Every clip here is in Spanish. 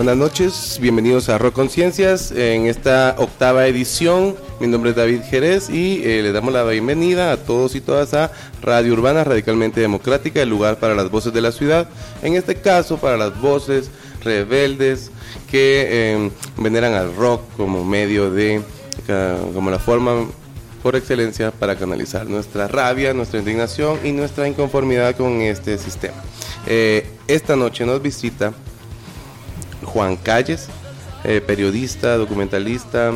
Buenas noches, bienvenidos a Rock Conciencias en esta octava edición. Mi nombre es David Jerez y le damos la bienvenida a todos y todas a Radio Urbana Radicalmente Democrática, el lugar para las voces de la ciudad, en este caso para las voces rebeldes que veneran al rock como medio de, como la forma por excelencia para canalizar nuestra rabia, nuestra indignación y nuestra inconformidad con este sistema. Esta noche nos visita Juan Calles, periodista, documentalista,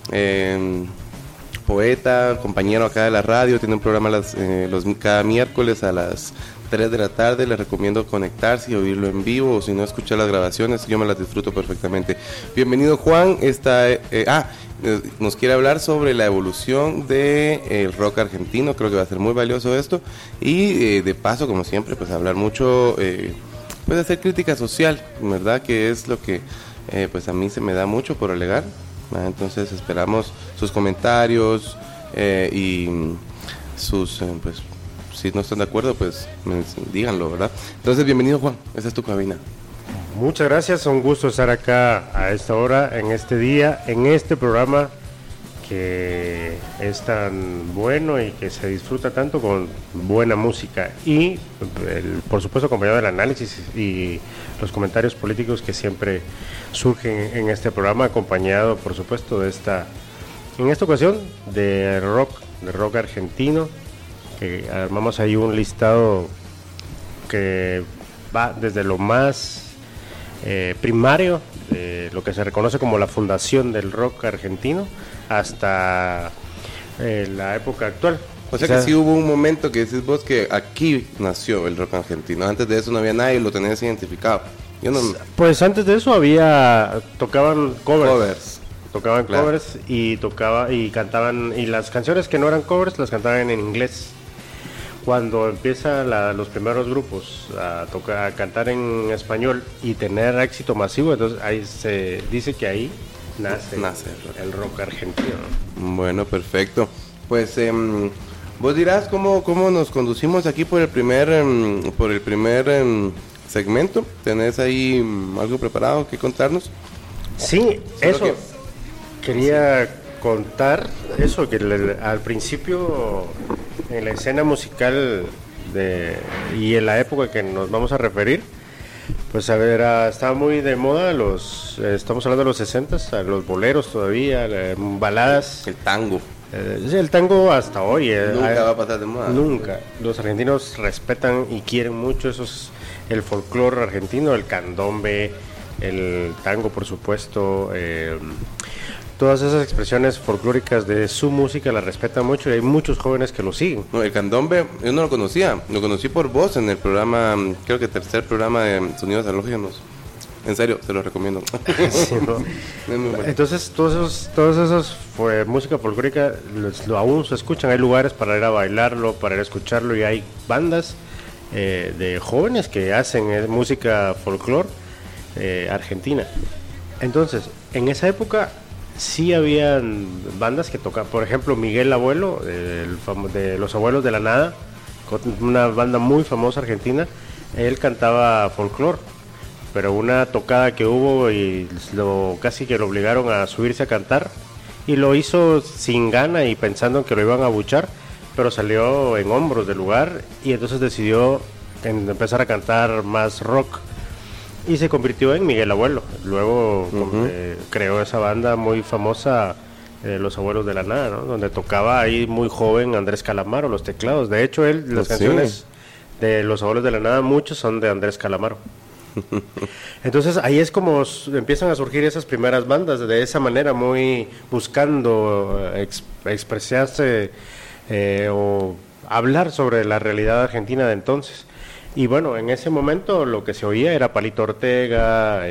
poeta, compañero acá de la radio, tiene un programa cada miércoles a las 3 de la tarde, les recomiendo conectarse y oírlo en vivo, o si no, escuchar las grabaciones, yo me las disfruto perfectamente. Bienvenido, Juan. Nos quiere hablar sobre la evolución del rock argentino, creo que va a ser muy valioso esto, y de paso, como siempre, pues hablar mucho, pues hacer crítica social, ¿verdad? Que es lo que pues a mí se me da mucho por alegar, ¿verdad? Entonces esperamos sus comentarios y sus, pues si no están de acuerdo, pues díganlo, ¿verdad? Entonces, bienvenido, Juan, esa es tu cabina. Muchas gracias, un gusto estar acá a esta hora, en este día, en este programa que es tan bueno y que se disfruta tanto con buena música y, por supuesto, acompañado del análisis y los comentarios políticos que siempre surgen en este programa, acompañado, por supuesto, en esta ocasión de rock argentino, que armamos ahí un listado que va desde lo más primario, lo que se reconoce como la fundación del rock argentino, hasta la época actual. O sea que sí hubo un momento que decís vos que aquí nació el rock argentino. Antes de eso no había nadie, lo tenías identificado. Pues antes de eso tocaban covers. Tocaban claro. Covers y cantaban, y las canciones que no eran covers las cantaban en inglés. Cuando empiezan los primeros grupos a cantar en español y tener éxito masivo, entonces ahí se dice que ahí nace el rock argentino. Bueno, perfecto. Pues vos dirás cómo nos conducimos aquí por el primer segmento. ¿Tenés ahí algo preparado que contarnos? Sí, eso. Quería contar eso, que al principio en la escena musical y en la época que nos vamos a referir, pues estaba muy de moda estamos hablando de los 60s, los boleros todavía, baladas. El tango. El tango hasta hoy. Nunca va a pasar de moda. Nunca. Los argentinos respetan y quieren mucho el folclore argentino, el candombe, el tango, por supuesto, todas esas expresiones folclóricas de su música las respetan mucho y hay muchos jóvenes que lo siguen. No, el candombe yo no lo conocía, lo conocí por vos en el programa, creo que tercer programa de Sonidos Halógenos. En serio, se lo recomiendo. Sí, ¿no? Entonces, todos esos música folclórica aún se escuchan, hay lugares para ir a bailarlo, para ir a escucharlo, y hay bandas de jóvenes que hacen música folclore argentina. Entonces, en esa época sí habían bandas que tocaban, por ejemplo, Miguel Abuelo, de Los Abuelos de la Nada, una banda muy famosa argentina. Él cantaba folclore, pero una tocada que hubo y casi que lo obligaron a subirse a cantar, y lo hizo sin gana y pensando que lo iban a abuchar, pero salió en hombros del lugar y entonces decidió empezar a cantar más rock. Y se convirtió en Miguel Abuelo. Luego creó esa banda muy famosa, Los Abuelos de la Nada, ¿no? Donde tocaba ahí muy joven Andrés Calamaro los teclados. De hecho, las canciones de Los Abuelos de la Nada, muchos son de Andrés Calamaro. Entonces ahí es como empiezan a surgir esas primeras bandas, de esa manera, muy buscando expresarse o hablar sobre la realidad argentina de entonces. Y bueno, en ese momento lo que se oía era Palito Ortega,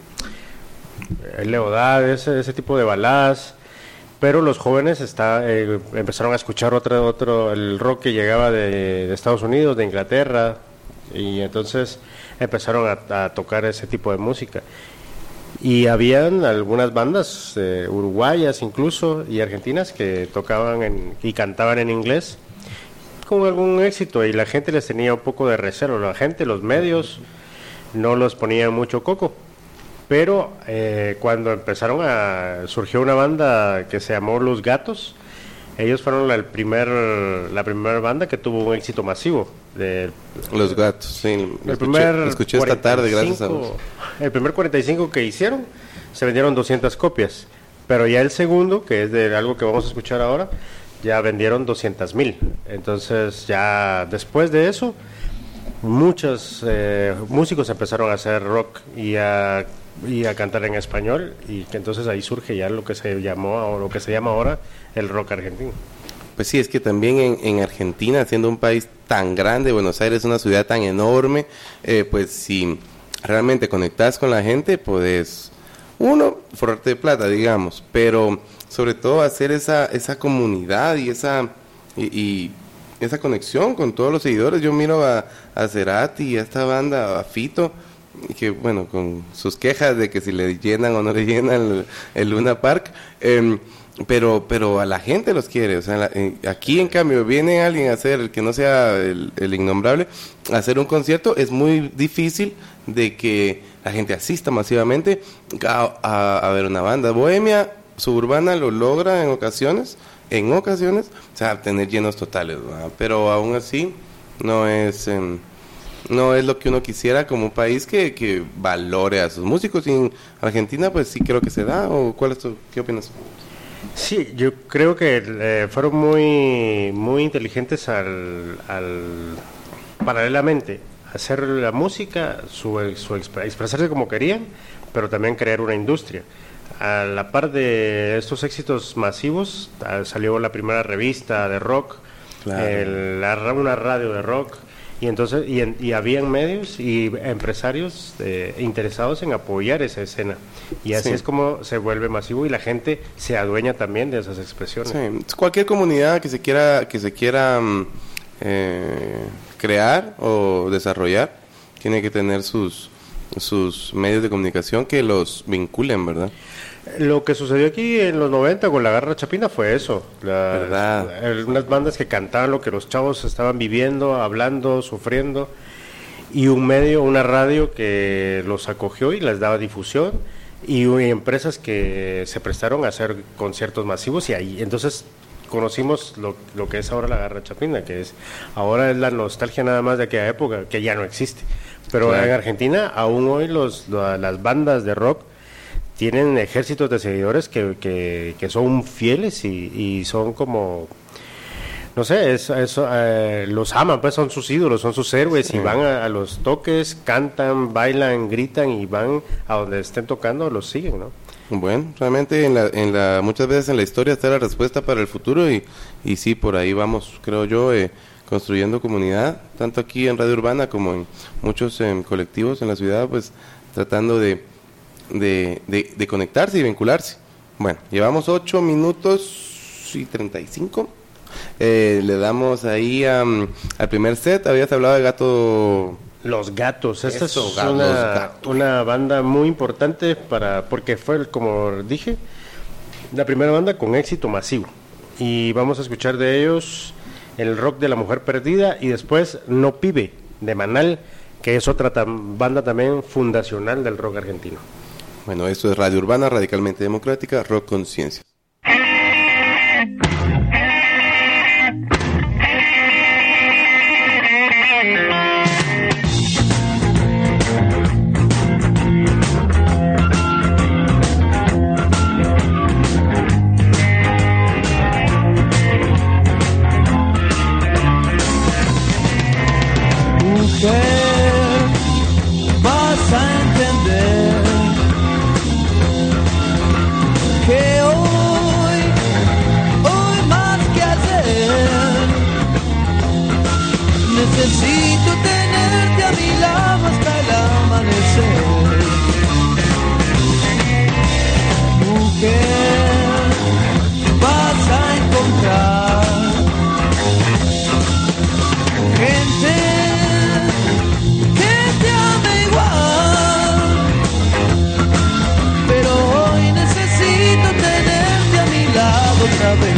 Leodad, ese tipo de baladas, pero los jóvenes empezaron a escuchar el rock que llegaba de Estados Unidos, de Inglaterra, y entonces empezaron a tocar ese tipo de música. Y habían algunas bandas uruguayas incluso y argentinas que tocaban y cantaban en inglés con algún éxito, y la gente les tenía un poco de recelo. La gente, los medios, no los ponían mucho coco, pero cuando surgió una banda que se llamó Los Gatos. Ellos fueron la primera banda que tuvo un éxito masivo. Los Gatos, sí. Escuché esta tarde, gracias a vos. El primer 45 que hicieron, se vendieron 200 copias. Pero ya el segundo, que es de algo que vamos a escuchar ahora, ya vendieron 200,000. Entonces, ya después de eso, muchos músicos empezaron a hacer rock y a cantar en español, y que entonces ahí surge ya lo que se llama ahora el rock argentino. Pues sí, es que también en Argentina, siendo un país tan grande, Buenos Aires es una ciudad tan enorme, pues si realmente conectas con la gente, podés, forrarte de plata, digamos, pero sobre todo hacer esa comunidad y esa conexión con todos los seguidores. Yo miro a Cerati y a esta banda, a Fito, que bueno, con sus quejas de que si le llenan o no le llenan el Luna Park, pero a la gente los quiere. O sea, aquí en cambio viene alguien a hacer, el que no sea el innombrable, a hacer un concierto, es muy difícil de que la gente asista masivamente a ver una banda. Bohemia Suburbana lo logra en ocasiones, o sea, tener llenos totales, ¿verdad? Pero aún así no es lo que uno quisiera como un país que valore a sus músicos. Y en Argentina pues sí creo que se da. ¿O qué opinas? Sí, yo creo que fueron muy muy inteligentes al paralelamente hacer la música, expresarse como querían, pero también crear una industria. A la par de estos éxitos masivos, salió la primera revista de rock, claro, una radio de rock. Y entonces y habían medios y empresarios interesados en apoyar esa escena, y así es como se vuelve masivo y la gente se adueña también de esas expresiones. Sí. Cualquier comunidad que se quiera crear o desarrollar tiene que tener sus medios de comunicación que los vinculen, ¿verdad? Lo que sucedió aquí en los 90 con la Garra Chapina fue eso, unas bandas que cantaban lo que los chavos estaban viviendo, hablando, sufriendo, y una radio que los acogió y les daba difusión, y empresas que se prestaron a hacer conciertos masivos, y ahí entonces conocimos lo que es ahora la Garra Chapina, ahora es la nostalgia nada más de aquella época, que ya no existe. Pero claro, en Argentina aún hoy las bandas de rock tienen ejércitos de seguidores que son fieles y son como, no sé, los aman, pues son sus ídolos, son sus héroes, sí. Y van a los toques, cantan, bailan, gritan y van a donde estén tocando, los siguen, ¿no? Bueno, realmente muchas veces en la historia está la respuesta para el futuro, y sí, por ahí vamos, creo yo, construyendo comunidad, tanto aquí en Radio Urbana como en muchos colectivos en la ciudad, pues tratando de conectarse y vincularse. Bueno, llevamos 8 minutos y 35. Le damos ahí al primer set. Habías hablado de Gato. Los Gatos. Esta es una banda muy importante porque fue, como dije, la primera banda con éxito masivo. Y vamos a escuchar de ellos el rock de la mujer perdida, y después No Pibe, de Manal, que es otra banda también fundacional del rock argentino. Bueno, esto es Radio Urbana, radicalmente democrática, rock conciencia. Vas a entender que hoy más que ayer, necesito tenerte a mi lado hasta el amanecer. Mujer, vas a encontrar gente otra vez.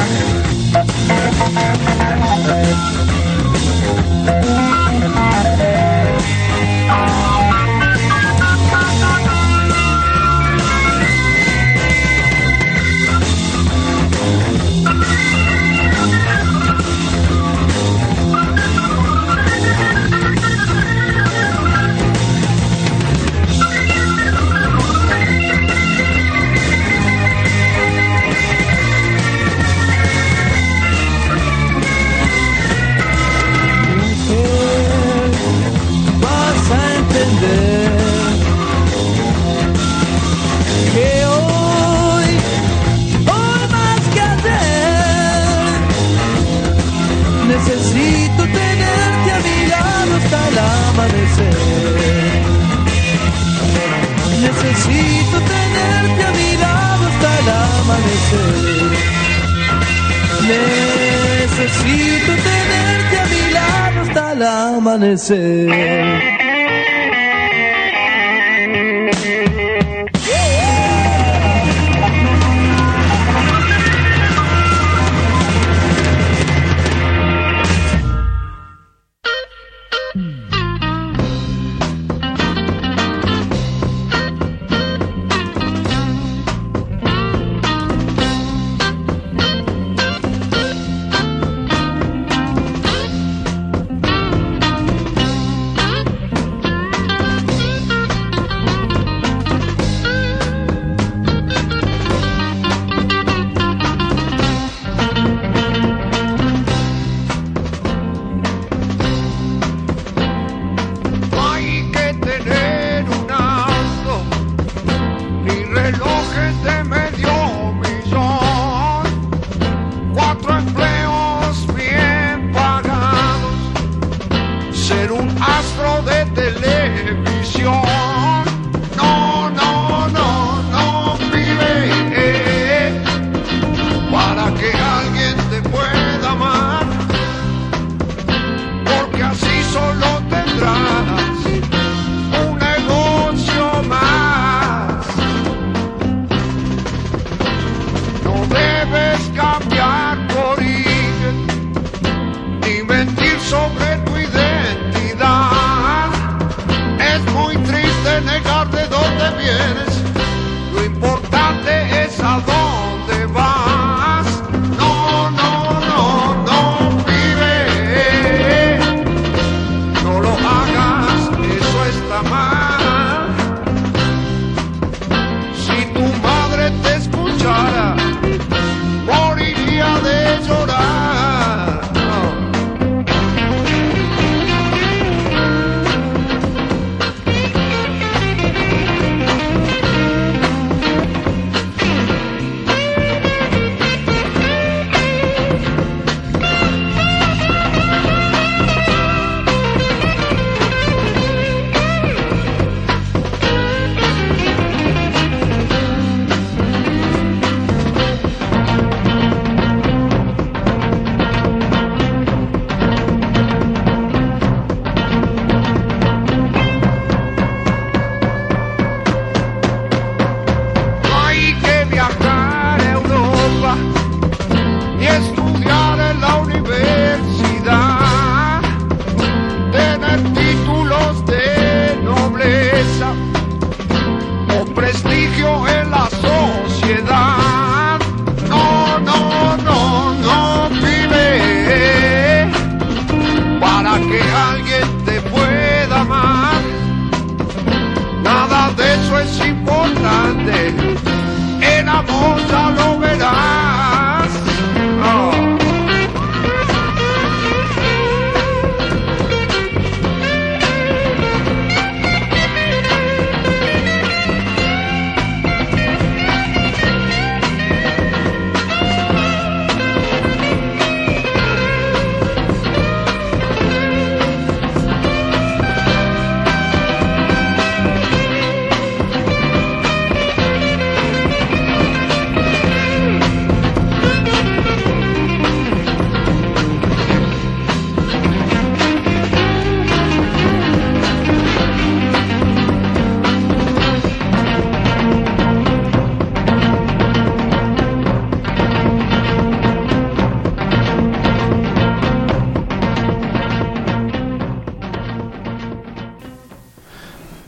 Necesito tenerte a mi lado hasta el amanecer. Necesito tenerte a mi lado hasta el amanecer.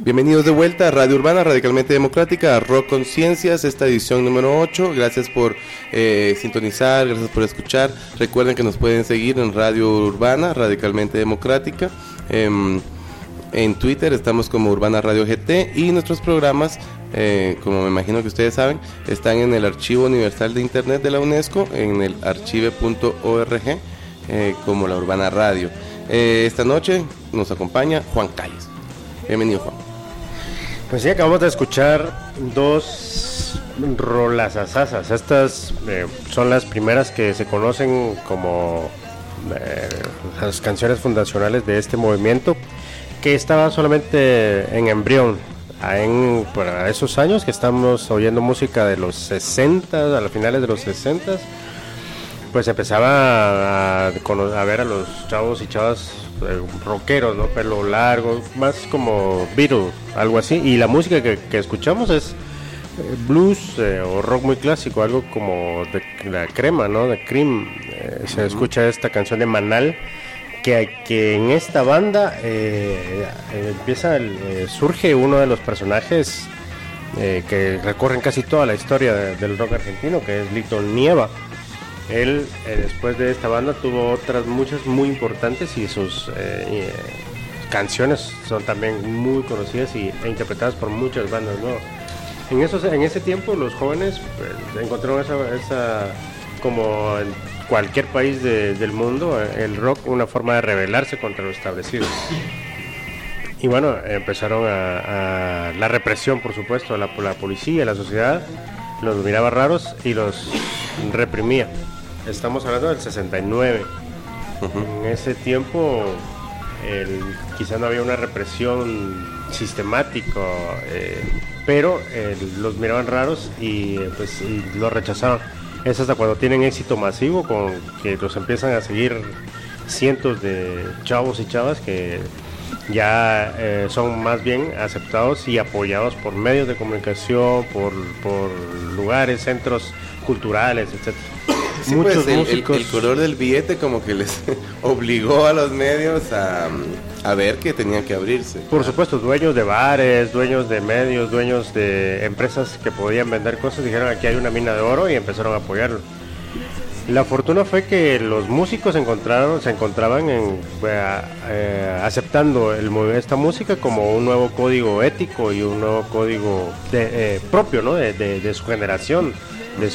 Bienvenidos de vuelta a Radio Urbana, radicalmente democrática, a Rock Conciencias, esta edición número 8. Gracias por sintonizar, gracias por escuchar. Recuerden que nos pueden seguir en Radio Urbana, radicalmente democrática. En Twitter estamos como Urbana Radio GT y nuestros programas, como me imagino que ustedes saben, están en el Archivo Universal de Internet de la UNESCO, en el archive.org, como la Urbana Radio. Esta noche nos acompaña Juan Calles. Bienvenido, Juan. Pues sí, acabamos de escuchar dos rolasasasas. Estas son las primeras que se conocen como las canciones fundacionales de este movimiento, que estaba solamente en embrión. Para esos años que estamos oyendo música de los 60, a los finales de los 60, pues empezaba a ver a los chavos y chavas rockeros, ¿no? Pelo largo, más como Beatles, algo así. Y la música que escuchamos es blues o rock muy clásico, algo como de la Crema, ¿no? De Cream. Se escucha esta canción de Manal, que en esta banda surge uno de los personajes que recorren casi toda la historia del rock argentino, que es Lito Nieva. Él, después de esta banda, tuvo otras muchas muy importantes y sus canciones son también muy conocidas e interpretadas por muchas bandas, ¿no? En ese tiempo los jóvenes pues, encontraron esa, como en cualquier país del mundo, el rock una forma de rebelarse contra lo establecido. Y bueno, empezaron a la represión, por supuesto, la policía, la sociedad los miraba raros y los reprimía. Estamos hablando del 69. En ese tiempo quizá no había una represión sistemática, pero los miraban raros y los rechazaban. Es hasta cuando tienen éxito masivo, con que los empiezan a seguir cientos de chavos y chavas que ya son más bien aceptados y apoyados por medios de comunicación, por lugares, centros culturales, etc. Sí, muchos pues músicos... el color del billete como que les obligó a los medios a ver que tenían que abrirse. Por supuesto, dueños de bares, dueños de medios, dueños de empresas que podían vender cosas, dijeron aquí hay una mina de oro y empezaron a apoyarlo. La fortuna fue que los músicos se encontraban aceptando esta música como un nuevo código ético y un nuevo código propio, ¿no? de su generación, de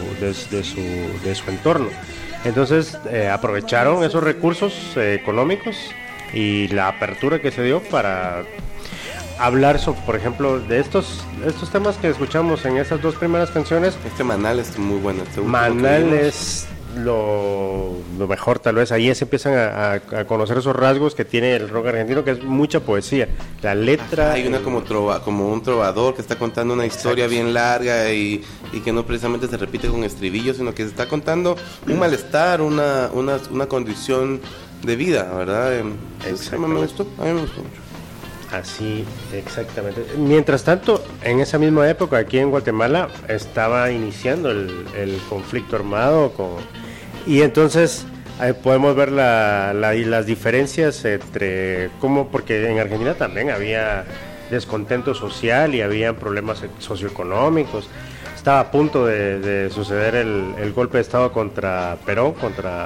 su entorno. Entonces aprovecharon esos recursos económicos y la apertura que se dio para hablar sobre, por ejemplo, de estos temas que escuchamos en esas dos primeras canciones. Este Manal es muy bueno. Manal es lo mejor, tal vez. Ahí se empiezan a conocer esos rasgos que tiene el rock argentino, que es mucha poesía. La letra... hay una como un trovador que está contando una historia bien larga y que no precisamente se repite con estribillos, sino que se está contando un malestar, una condición de vida, ¿verdad? A mí me gustó mucho. Así, exactamente. Mientras tanto, en esa misma época, aquí en Guatemala, estaba iniciando el conflicto armado y entonces podemos ver las diferencias entre porque en Argentina también había descontento social y había problemas socioeconómicos. Estaba a punto de suceder el golpe de Estado contra Perón, contra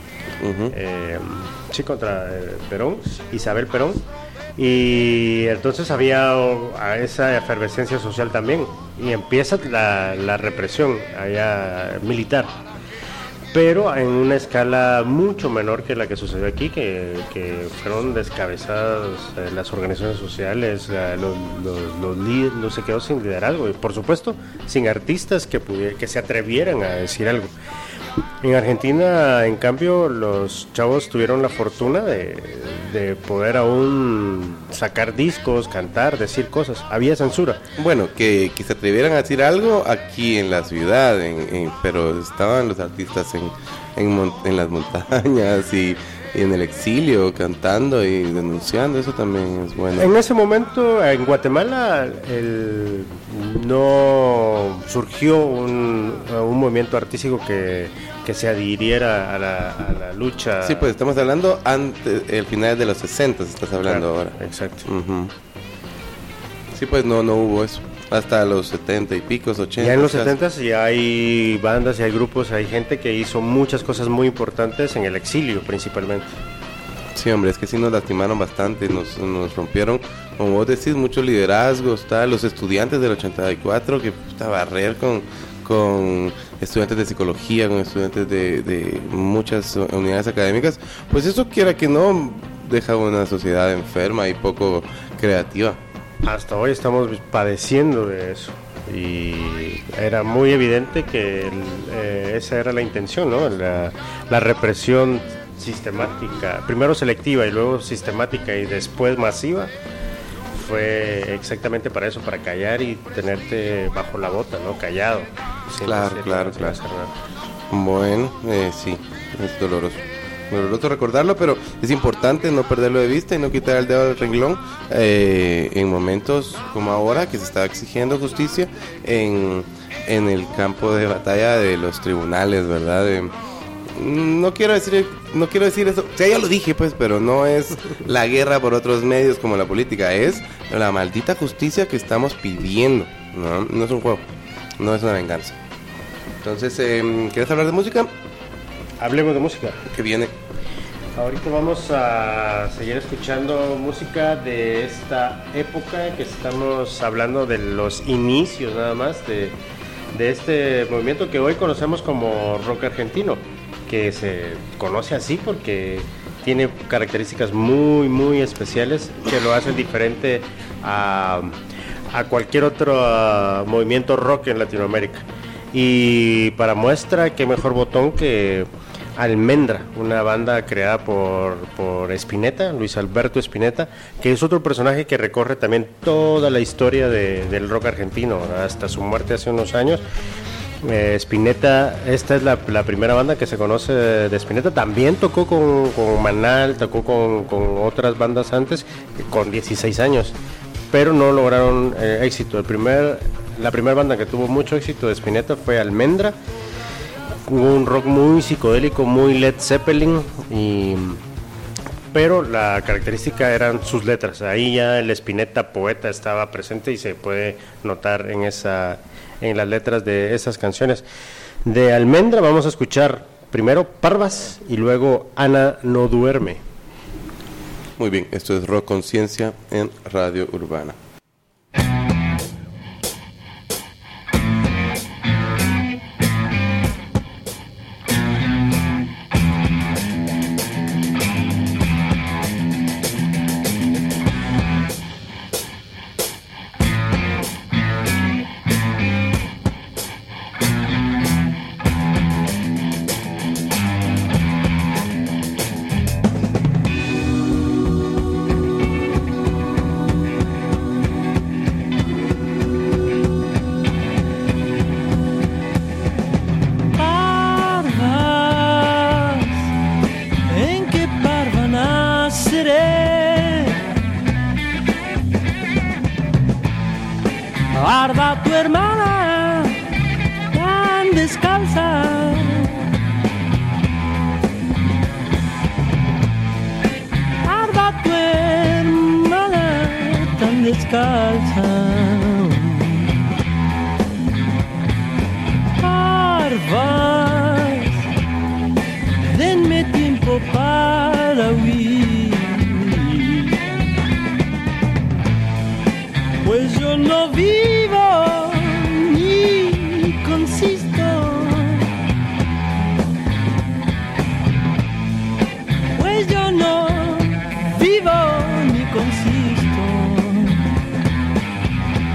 Perón, Isabel Perón. Y entonces había esa efervescencia social también y empieza la represión allá militar, pero en una escala mucho menor que la que sucedió aquí, que fueron descabezadas las organizaciones sociales, los líderes, no se quedó sin liderazgo y por supuesto sin artistas que se atrevieran a decir algo. En Argentina, en cambio, los chavos tuvieron la fortuna de poder aún sacar discos, cantar, decir cosas. Había censura. Bueno, que se atrevieran a decir algo aquí en la ciudad, pero estaban los artistas en las montañas y en el exilio cantando y denunciando. Eso también es bueno. En ese momento, en Guatemala, no surgió un movimiento artístico que se adhiriera a la lucha. Sí, pues estamos hablando el final de los 60, estás hablando, claro, ahora. Exacto. Sí, pues no hubo eso. Hasta los 70 y pico, 80. Ya en los 70 ya hay bandas, y hay grupos, hay gente que hizo muchas cosas muy importantes en el exilio principalmente. Sí, hombre, es que sí nos lastimaron bastante, nos rompieron, como vos decís, muchos liderazgos, los estudiantes del 84, que barrer con estudiantes de psicología, con estudiantes de muchas unidades académicas, pues eso quiera que no, deja una sociedad enferma y poco creativa. Hasta hoy estamos padeciendo de eso, y era muy evidente que esa era la intención, ¿no? La represión sistemática, primero selectiva y luego sistemática y después masiva, fue exactamente para eso, para callar y tenerte bajo la bota, ¿no? Callado. Claro. Bueno, sí, es doloroso recordarlo, pero es importante no perderlo de vista y no quitar el dedo del renglón en momentos como ahora, que se está exigiendo justicia en el campo de batalla de los tribunales, ¿verdad? No quiero decir eso, o sea, ya lo dije pues, pero no es la guerra por otros medios como la política, es la maldita justicia que estamos pidiendo, no es un juego, no es una venganza. Entonces, ¿quieres hablar de música? Hablemos de música. ¿Qué viene? Ahorita vamos a seguir escuchando música de esta época, que estamos hablando de los inicios nada más de este movimiento que hoy conocemos como rock argentino, que se conoce así porque tiene características muy muy especiales que lo hacen diferente a cualquier otro movimiento rock en Latinoamérica. Y para muestra, qué mejor botón que Almendra, una banda creada por Spinetta, Luis Alberto Spinetta, que es otro personaje que recorre también toda la historia del rock argentino hasta su muerte hace unos años. Spinetta, esta es la primera banda que se conoce de Spinetta. También tocó con Manal, tocó con otras bandas antes, con 16 años, pero no lograron éxito. La primera banda que tuvo mucho éxito de Spinetta fue Almendra, un rock muy psicodélico, muy Led Zeppelin, pero la característica eran sus letras. Ahí ya el Spinetta poeta estaba presente y se puede notar en las letras de esas canciones. De Almendra vamos a escuchar primero Parvas y luego Ana no duerme. Muy bien, esto es Rock Conciencia en Radio Urbana. Guarda tu hermana tan descalza, guarda tu hermana tan descalza. Parvas, denme tiempo para huir, pues yo no vivo ni consisto, pues yo no vivo ni consisto.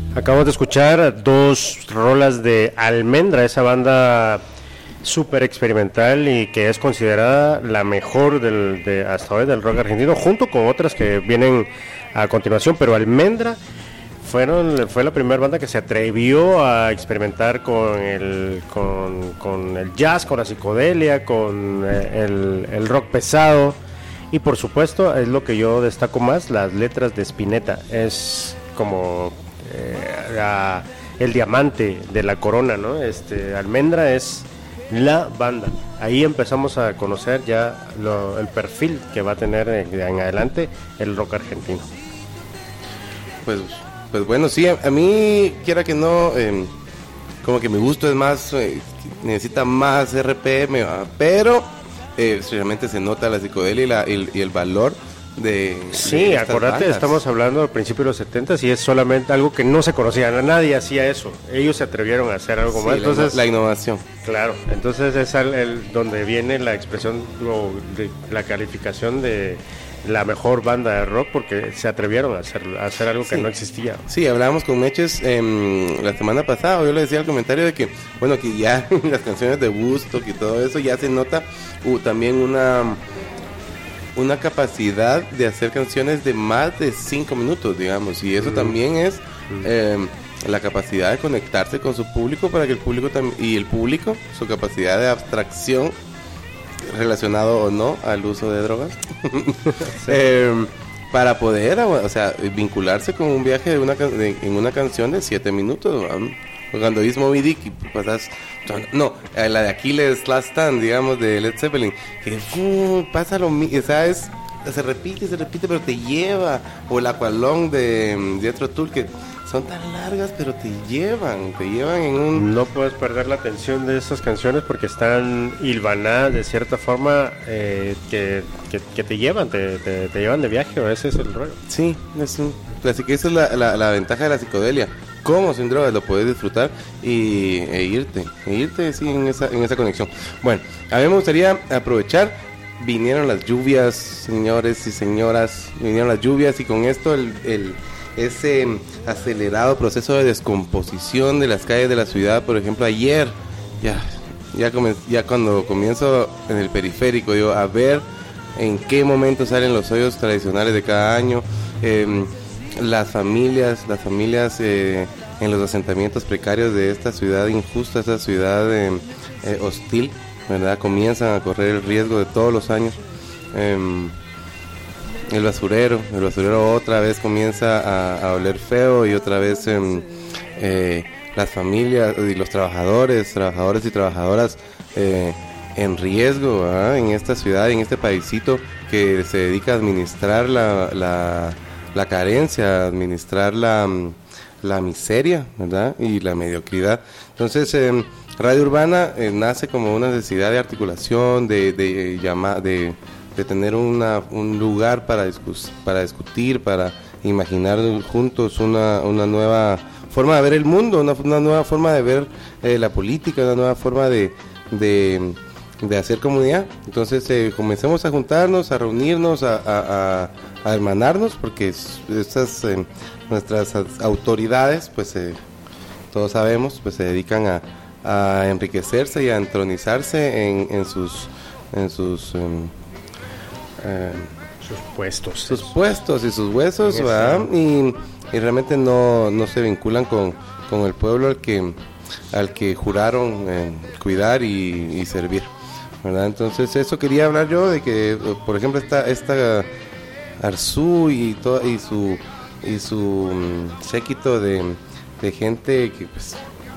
Acabamos de escuchar 2 rolas de Almendra, esa banda súper experimental y que es considerada la mejor hasta hoy del rock argentino, junto con otras que vienen a continuación, pero Almendra fue la primera banda que se atrevió a experimentar con el jazz, con la psicodelia, con el rock pesado, y por supuesto es lo que yo destaco más, las letras de Spinetta. Es como el diamante de la corona, ¿no? Almendra es la banda. Ahí empezamos a conocer ya el perfil que va a tener en adelante el rock argentino. Pues bueno, sí, a mí, quiera que no, como que mi gusto es más, necesita más RPM, pero realmente se nota la psicodelia y el valor de... Sí, acordate, bandas. Estamos hablando al principio de los 70s y es solamente algo que no se conocía, nadie hacía eso, ellos se atrevieron a hacer algo más. Entonces, la innovación. Claro, entonces es donde viene la expresión, la calificación de la mejor banda de rock, porque se atrevieron a hacer algo que no existía. Sí, hablábamos con Meches la semana pasada, yo le decía el comentario de que, bueno, que ya las canciones de Woodstock y todo eso ya se nota también una capacidad de hacer canciones de más de 5 minutos, digamos, y eso también es la capacidad de conectarse con su público, para que el público, su capacidad de abstracción, relacionado o no al uso de drogas, para poder, vincularse con un viaje en una canción de 7 minutos, ¿no? Cuando dices Moby Dick y pasas, la de Aquiles Last Stand, digamos, de Led Zeppelin, que pasa lo mismo, ¿sabes? Se repite, pero te lleva, o la Aqualung de Jethro Tull, que son tan largas, pero te llevan en un... No puedes perder la atención de esas canciones porque están hilvanadas de cierta forma, que te llevan, te llevan de viaje, ese es el rollo. Sí, así que esa es la ventaja de la psicodelia. Como sin drogas lo puedes disfrutar e irte sí, en esa conexión. Bueno, a mí me gustaría aprovechar, vinieron las lluvias, señores y señoras, y con esto ese acelerado proceso de descomposición de las calles de la ciudad. Por ejemplo, ayer, ya cuando comienzo en el periférico, digo, a ver en qué momento salen los hoyos tradicionales de cada año, las familias en los asentamientos precarios de esta ciudad injusta, esta ciudad hostil, ¿verdad? Comienzan a correr el riesgo de todos los años. El basurero otra vez comienza a oler feo, y otra vez las familias y los trabajadores y trabajadoras en riesgo, ¿verdad? En esta ciudad, en este paisito que se dedica a administrar la carencia, a administrar la miseria, ¿verdad? Y la mediocridad. Entonces, Radio Urbana nace como una necesidad de articulación, de tener un lugar para discutir, para imaginar juntos una nueva forma de ver el mundo, una nueva forma de ver la política, una nueva forma de hacer comunidad. Entonces comencemos a juntarnos, a reunirnos, a hermanarnos, porque nuestras autoridades, pues todos sabemos, pues se dedican a enriquecerse y a entronizarse en sus puestos. Sus puestos y sus huesos, ¿verdad? Y realmente no se vinculan con el pueblo al que juraron cuidar y servir, ¿verdad? Entonces eso quería hablar yo, de que, por ejemplo, esta Arzú y su séquito de gente que, pues,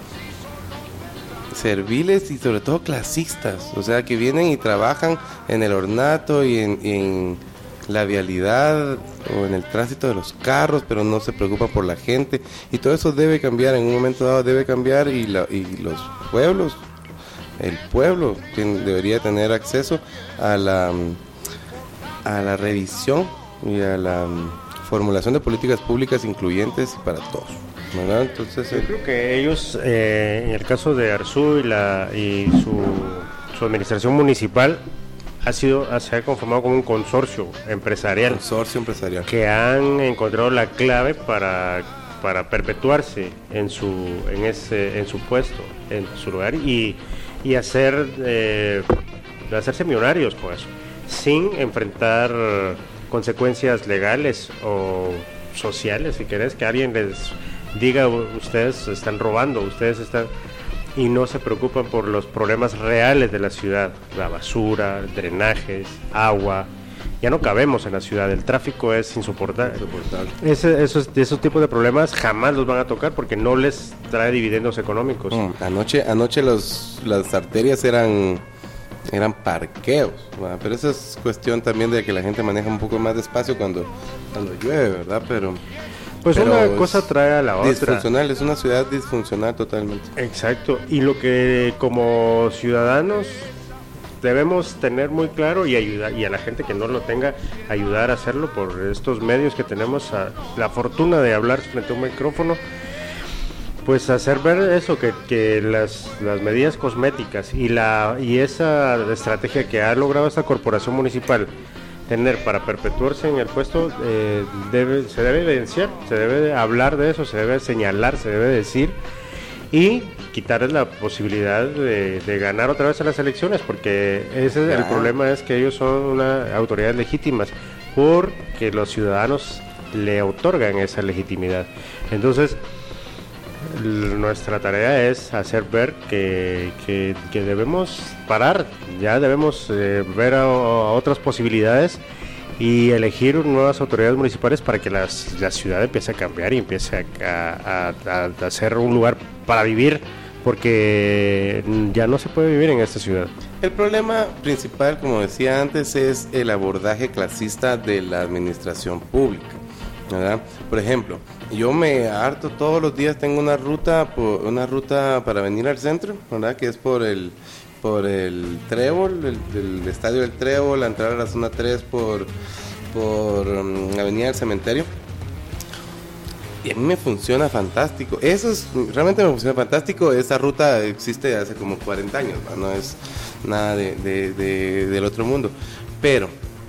serviles y sobre todo clasistas, o sea, que vienen y trabajan en el ornato y en la vialidad o en el tránsito de los carros, pero no se preocupa por la gente, y todo eso debe cambiar, en un momento dado debe cambiar, y los pueblos, el pueblo debería tener acceso a la revisión y a la formulación de políticas públicas incluyentes para todos, ¿verdad? Entonces, yo creo que ellos, en el caso de Arzú y su administración municipal, se ha conformado como un consorcio empresarial. Consorcio empresarial. Que han encontrado la clave para para perpetuarse en su puesto, en su lugar y hacerse millonarios con eso, sin enfrentar consecuencias legales o sociales, si querés, que alguien les diga ustedes están robando, y no se preocupan por los problemas reales de la ciudad, la basura, drenajes, agua. Ya no cabemos en la ciudad, el tráfico es insoportable. Esos tipos de problemas jamás los van a tocar porque no les trae dividendos económicos. Anoche las arterias eran parqueos, ¿verdad? Pero eso es cuestión también de que la gente maneja un poco más despacio cuando llueve, ¿verdad? Pero una cosa trae a la otra. Disfuncional, es una ciudad disfuncional totalmente. Exacto, y lo que como ciudadanos debemos tener muy claro y ayudar, y a la gente que no lo tenga, ayudar a hacerlo por estos medios que tenemos la fortuna de hablar frente a un micrófono, pues hacer ver eso, que las medidas cosméticas y esa estrategia que ha logrado esta corporación municipal tener para perpetuarse en el puesto, se debe evidenciar, se debe hablar de eso, se debe señalar, se debe decir, y quitarles la posibilidad de ganar otra vez en las elecciones, porque el problema es que ellos son una autoridades legítimas, porque los ciudadanos le otorgan esa legitimidad. Entonces, nuestra tarea es hacer ver que debemos parar, ya debemos ver a otras posibilidades y elegir nuevas autoridades municipales para que la ciudad empiece a cambiar y empiece a ser un lugar para vivir, porque ya no se puede vivir en esta ciudad. El problema principal, como decía antes, es el abordaje clasista de la administración pública, ¿verdad? Por ejemplo, yo me harto todos los días, tengo una ruta para venir al centro, ¿verdad? Que es por el Trébol, el estadio del Trébol, a entrar a la zona 3 por Avenida del Cementerio. Y a mí me funciona fantástico. Realmente me funciona fantástico. Esa ruta existe hace como 40 años, ¿no? No es nada del otro mundo. Pero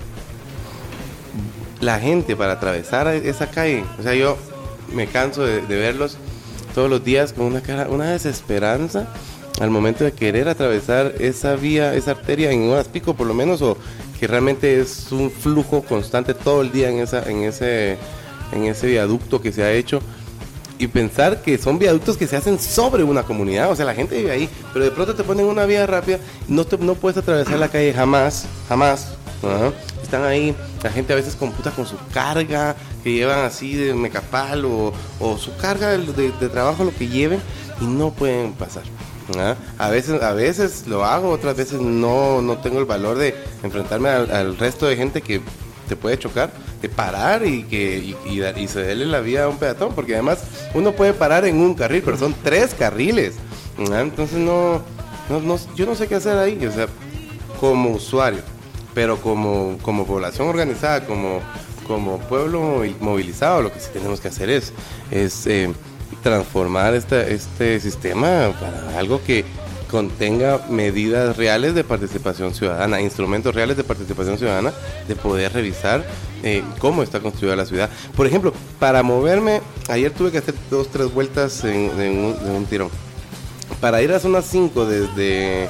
la gente para atravesar esa calle, o sea, yo me canso de verlos todos los días con una desesperanza al momento de querer atravesar esa vía, esa arteria en horas pico por lo menos, o que realmente es un flujo constante todo el día en ese viaducto que se ha hecho, y pensar que son viaductos que se hacen sobre una comunidad, o sea, la gente vive ahí, pero de pronto te ponen una vía rápida, no puedes atravesar la calle jamás. ¿Uh-huh? Están ahí la gente a veces con su carga que llevan así de mecapal o su carga de trabajo, lo que lleven, y no pueden pasar. ¿Ah? A veces lo hago, otras veces no tengo el valor de enfrentarme al resto de gente que te puede chocar, de parar y cederle la vía a un peatón, porque además uno puede parar en un carril, pero son 3 carriles. ¿Ah? Entonces yo no sé qué hacer ahí, o sea, como usuario, pero como población organizada, como pueblo movilizado, lo que sí tenemos que hacer es transformar este sistema para algo que contenga medidas reales de participación ciudadana, instrumentos reales de participación ciudadana, de poder revisar cómo está construida la ciudad. Por ejemplo, para moverme, ayer tuve que hacer 2-3 vueltas de un tirón. Para ir a zona 5 desde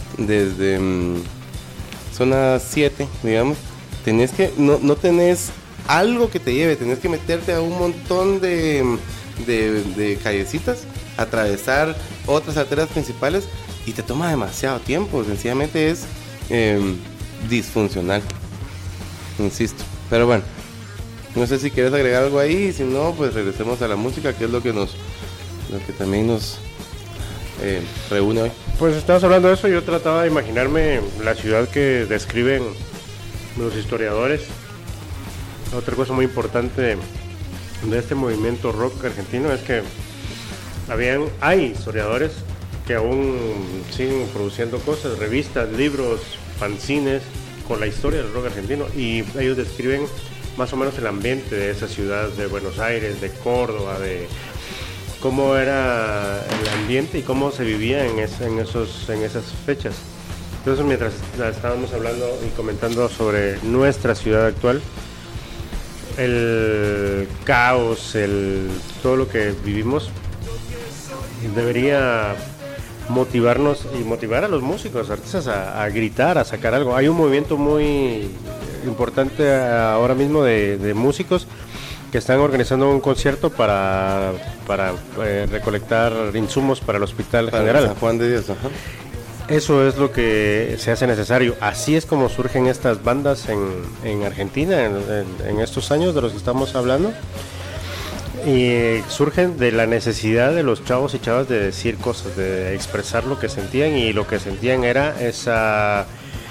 zona 7, digamos, no tenés algo que te lleve, tenés que meterte a un montón de callecitas, atravesar otras arterias principales, y te toma demasiado tiempo. Sencillamente es disfuncional, insisto. Pero bueno, no sé si quieres agregar algo ahí, si no, pues regresemos a la música, que es lo que también nos reúne hoy. Pues estamos hablando de eso. Yo trataba de imaginarme la ciudad que describen los historiadores. Otra cosa muy importante de este movimiento rock argentino es que hay historiadores que aún siguen produciendo cosas, revistas, libros, fanzines con la historia del rock argentino, y ellos describen más o menos el ambiente de esa ciudad, de Buenos Aires, de Córdoba, de cómo era el ambiente y cómo se vivía en esas fechas. Entonces, mientras estábamos hablando y comentando sobre nuestra ciudad actual, el caos, todo lo que vivimos debería motivarnos y motivar a los músicos, artistas a gritar, a sacar algo. Hay un movimiento muy importante ahora mismo de músicos que están organizando un concierto para recolectar insumos para el Hospital General San Juan de Dios. Ajá. Eso es lo que se hace necesario. Así es como surgen estas bandas en Argentina en estos años de los que estamos hablando. Y surgen de la necesidad de los chavos y chavas de decir cosas, de expresar lo que sentían, y lo que sentían era esa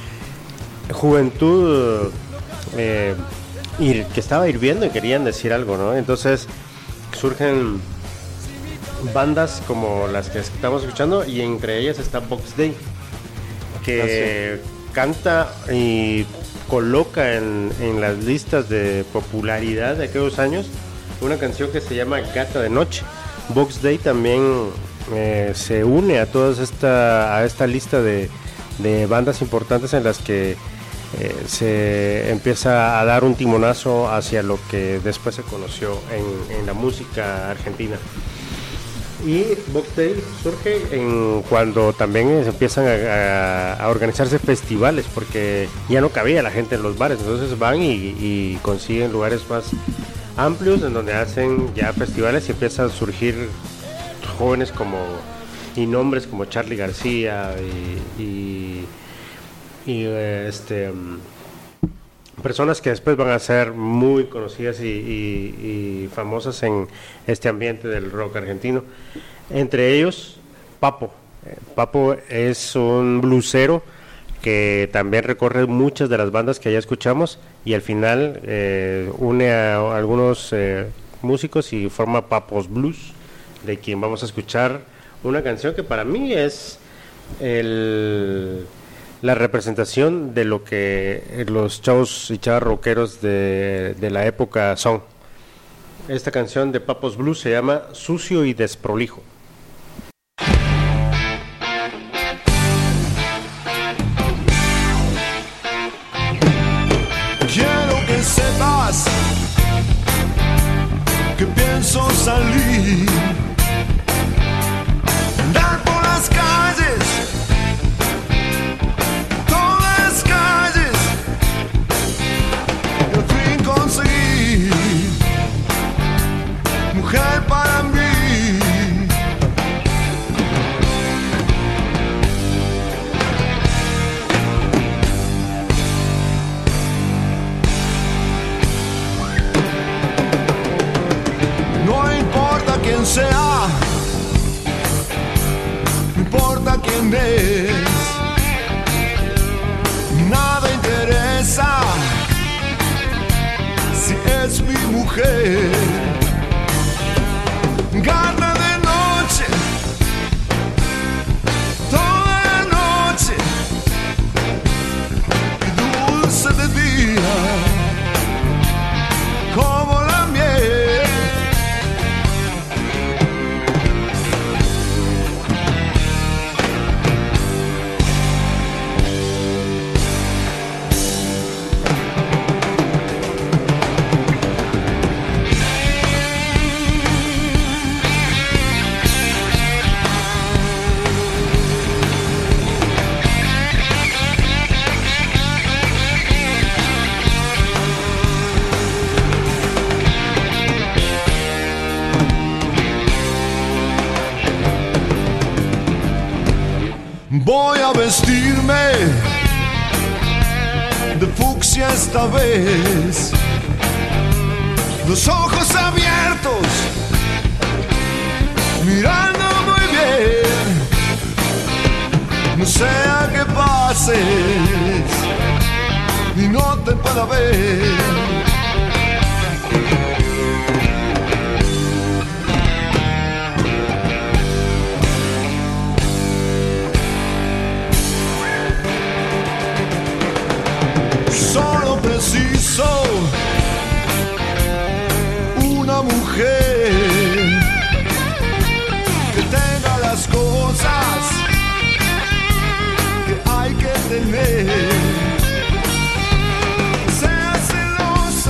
juventud que estaba hirviendo y querían decir algo, ¿no? Entonces surgen bandas como las que estamos escuchando, y entre ellas está Box Day, que canta y coloca en las listas de popularidad de aquellos años una canción que se llama Gata de Noche. Box Day también se une a esta lista de bandas importantes en las que se empieza a dar un timonazo hacia lo que después se conoció en la música argentina. Y Box Day surge cuando también empiezan a organizarse festivales, porque ya no cabía la gente en los bares, entonces van y consiguen lugares más amplios en donde hacen ya festivales, y empiezan a surgir jóvenes y nombres como Charly García y personas que después van a ser muy conocidas y famosas en este ambiente del rock argentino. Entre ellos, Papo. Papo es un blusero que también recorre muchas de las bandas que ya escuchamos, y al final une a algunos músicos y forma Papos Blues, de quien vamos a escuchar una canción que para mí es la representación de lo que los chavos y chavas rockeros de la época son. Esta canción de Papos Blues se llama Sucio y Desprolijo. Quiero que sepas que pienso salir, andar por las calles, todas las calles, y al fin conseguir mujer para mí. No importa quién sea, no importa quién es, nada interesa si es mi mujer. Gata de noche, toda la noche, y dulce de día, como la miel. Voy a vestirme de fucsia esta vez, los ojos abiertos, mirando muy bien, no sea que pases y no te pueda ver. Solo preciso una mujer que tenga las cosas que hay que tener, sea celosa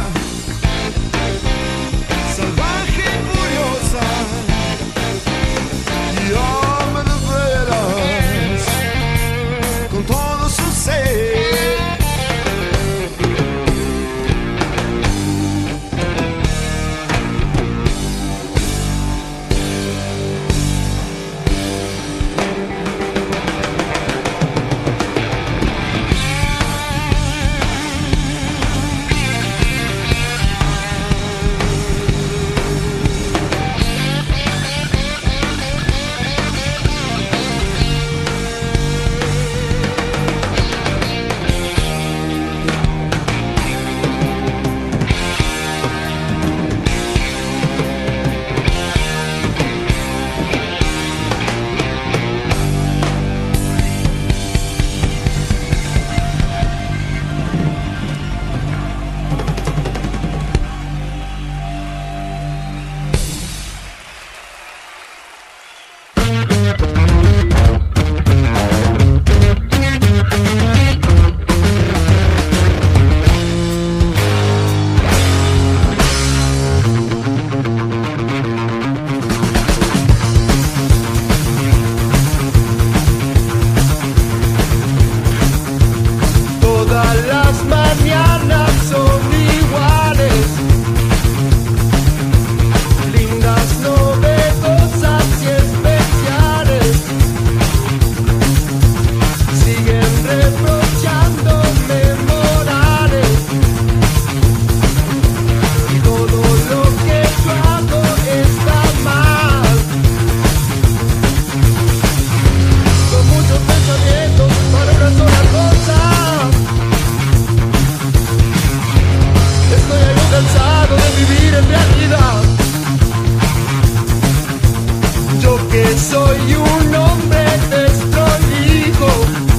soy un hombre desprolijo.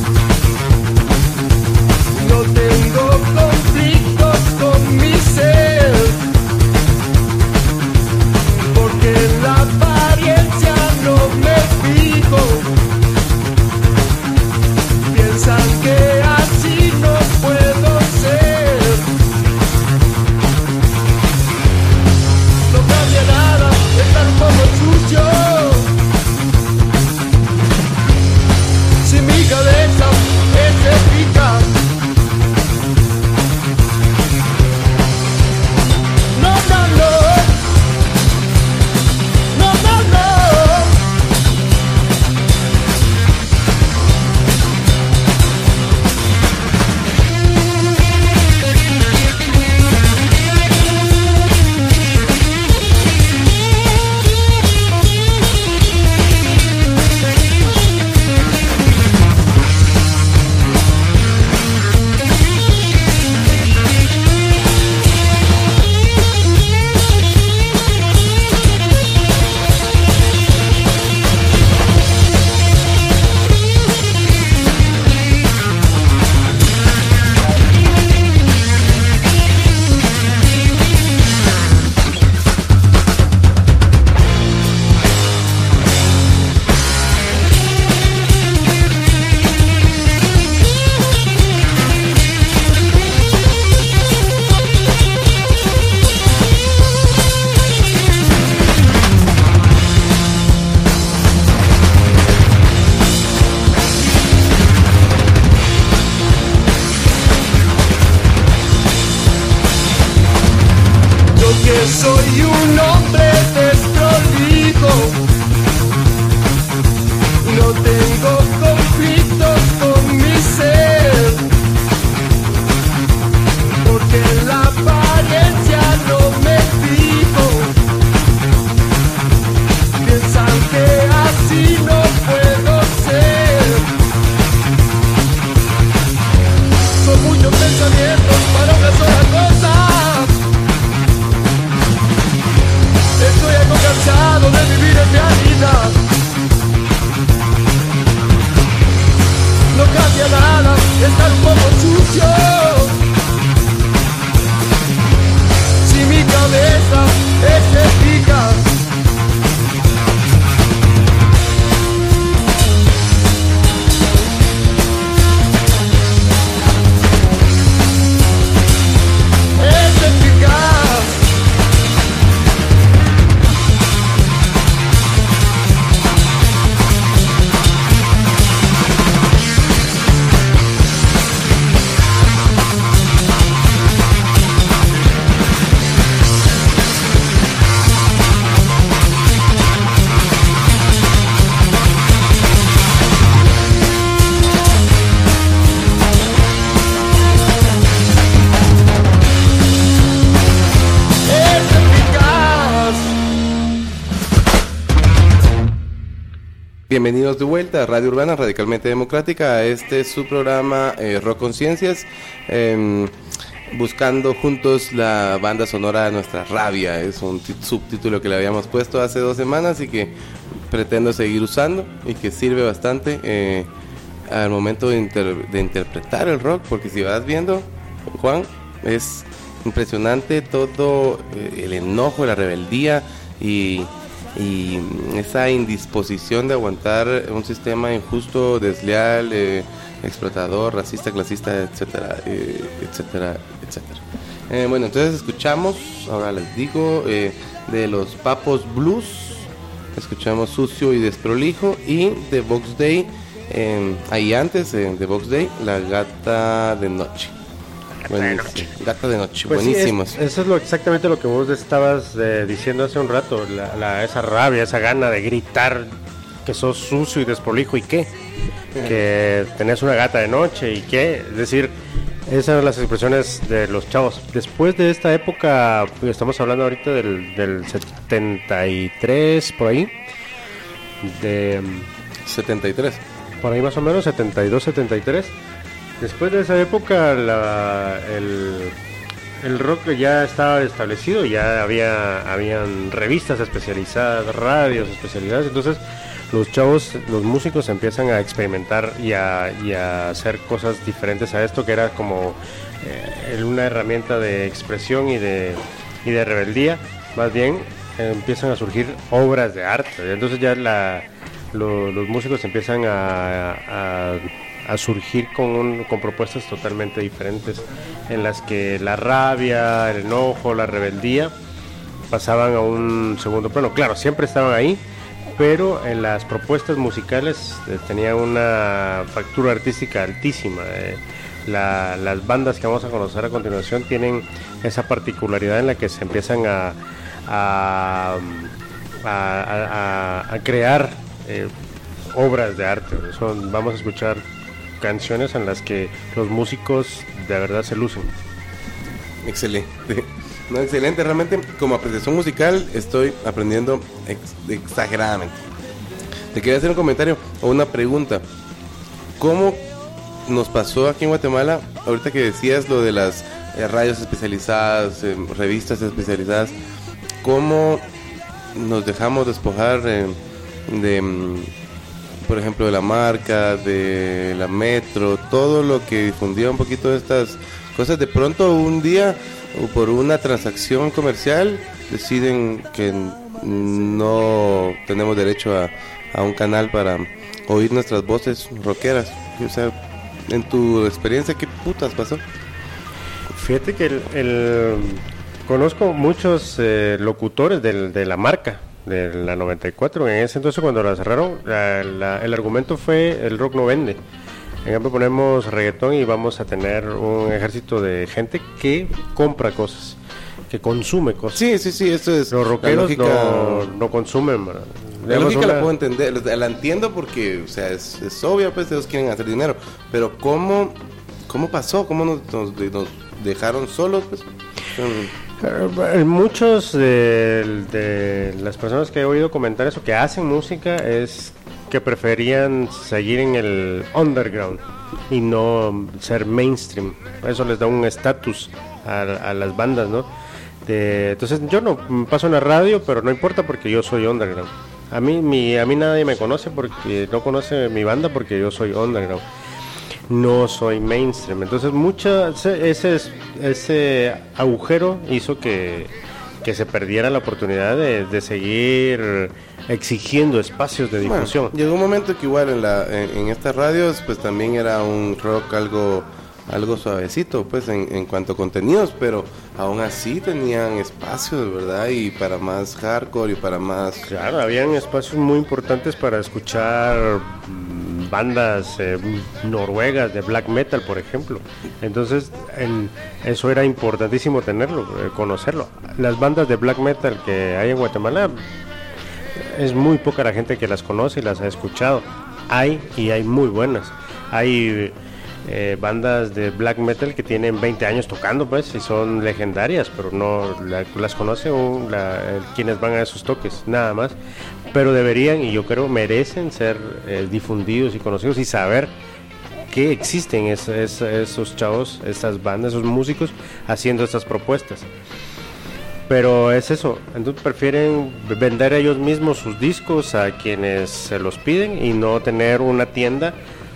No tengo conflictos con mi ser, porque en la apariencia no me fijo. Piensan que así no puedo ser. No cambia nada, estar un poco sucio. Si mi cabeza es eficaz. No, no, no. No, no, no. Soy un hombre desprolijo. No tengo conflictos con mi ser, porque en la apariencia no me fijo. Piensan que así no puedo ser. Son muchos pensamientos para una sola cosa. Estoy algo cansado de vivir en realidad. No cambia nada, estar un poco sucio. Si mi cabeza es eficaz. Es eficaz. Bienvenidos de vuelta a Radio Urbana Radicalmente Democrática, a este su programa Rock Conciencias, buscando juntos la banda sonora de nuestra rabia. Es un subtítulo que le habíamos puesto hace 2 semanas y que pretendo seguir usando y que sirve bastante al momento de interpretar el rock, porque si vas viendo, Juan, es impresionante todo el enojo, la rebeldía y esa indisposición de aguantar un sistema injusto, desleal, explotador, racista, clasista, etcétera, etcétera, etcétera. Bueno, entonces escuchamos, ahora les digo, de los Papos Blues, escuchamos Sucio y Desprolijo, y de Box Day, ahí antes de Box Day, La Gata de Noche. Gata de Noche, pues buenísimos. Sí, eso es exactamente lo que vos estabas diciendo hace un rato, esa rabia, esa gana de gritar que sos sucio y desprolijo y qué, que tenés una gata de noche y qué, es decir, esas eran las expresiones de los chavos. Después de esta época, estamos hablando ahorita del 73, por ahí, de 73, por ahí más o menos, 72, 73. Después de esa época, el rock ya estaba establecido, ya habían revistas especializadas, radios especializadas, entonces los chavos, los músicos empiezan a experimentar y a hacer cosas diferentes a esto, que era como una herramienta de expresión y de rebeldía. Más bien empiezan a surgir obras de arte, entonces ya los músicos empiezan a surgir con propuestas totalmente diferentes, en las que la rabia, el enojo, la rebeldía pasaban a un segundo plano. Claro, siempre estaban ahí, pero en las propuestas musicales tenían una factura artística altísima. Las bandas que vamos a conocer a continuación tienen esa particularidad en la que se empiezan a crear obras de arte. Vamos a escuchar canciones en las que los músicos de verdad se lucen. Excelente. No, excelente, realmente como apreciación musical estoy aprendiendo exageradamente. Te quería hacer un comentario o una pregunta. ¿Cómo nos pasó aquí en Guatemala, ahorita que decías lo de las radios especializadas, revistas especializadas, cómo nos dejamos despojar por ejemplo, de la Marca, de la Metro, todo lo que difundía un poquito de estas cosas? De pronto un día, o por una transacción comercial, deciden que no tenemos derecho a un canal para oír nuestras voces rockeras. O sea, en tu experiencia, ¿qué putas pasó? Fíjate que conozco muchos locutores de la Marca, de la 94. En ese entonces, cuando la cerraron, el argumento fue: el rock no vende. En cambio, ponemos reggaetón y vamos a tener un ejército de gente que compra cosas, que consume cosas. Sí, esto es. Los rockeros no consumen. La lógica la puedo entender, la entiendo porque, o sea, es obvio, pues ellos quieren hacer dinero. Pero ¿cómo pasó? ¿Cómo nos dejaron solos? Pues? Muchos de las personas que he oído comentar eso, que hacen música, es que preferían seguir en el underground y no ser mainstream. Eso les da un estatus a las bandas, ¿no? Entonces yo no paso en la radio, pero no importa porque yo soy underground. A mí nadie me conoce porque no conoce mi banda, porque yo soy underground. No soy mainstream. Entonces ese agujero hizo que se perdiera la oportunidad de seguir exigiendo espacios de difusión. Bueno, llegó un momento que igual en estas radios pues también era un rock algo suavecito, pues en cuanto a contenidos, pero aún así tenían espacios, ¿verdad? Y para más hardcore y para más... Claro, habían espacios muy importantes para escuchar bandas noruegas de black metal, por ejemplo. Entonces eso era importantísimo tenerlo, conocerlo. Las bandas de black metal que hay en Guatemala, es muy poca la gente que las conoce y las ha escuchado. Hay muy buenas. Hay bandas de black metal que tienen 20 años tocando, pues, y son legendarias, pero no las conocen quienes van a esos toques, nada más. Pero deberían, y yo creo merecen ser difundidos y conocidos, y saber que existen esos chavos, estas bandas, esos músicos haciendo estas propuestas. Pero es eso, entonces prefieren vender ellos mismos sus discos a quienes se los piden y no tener una tienda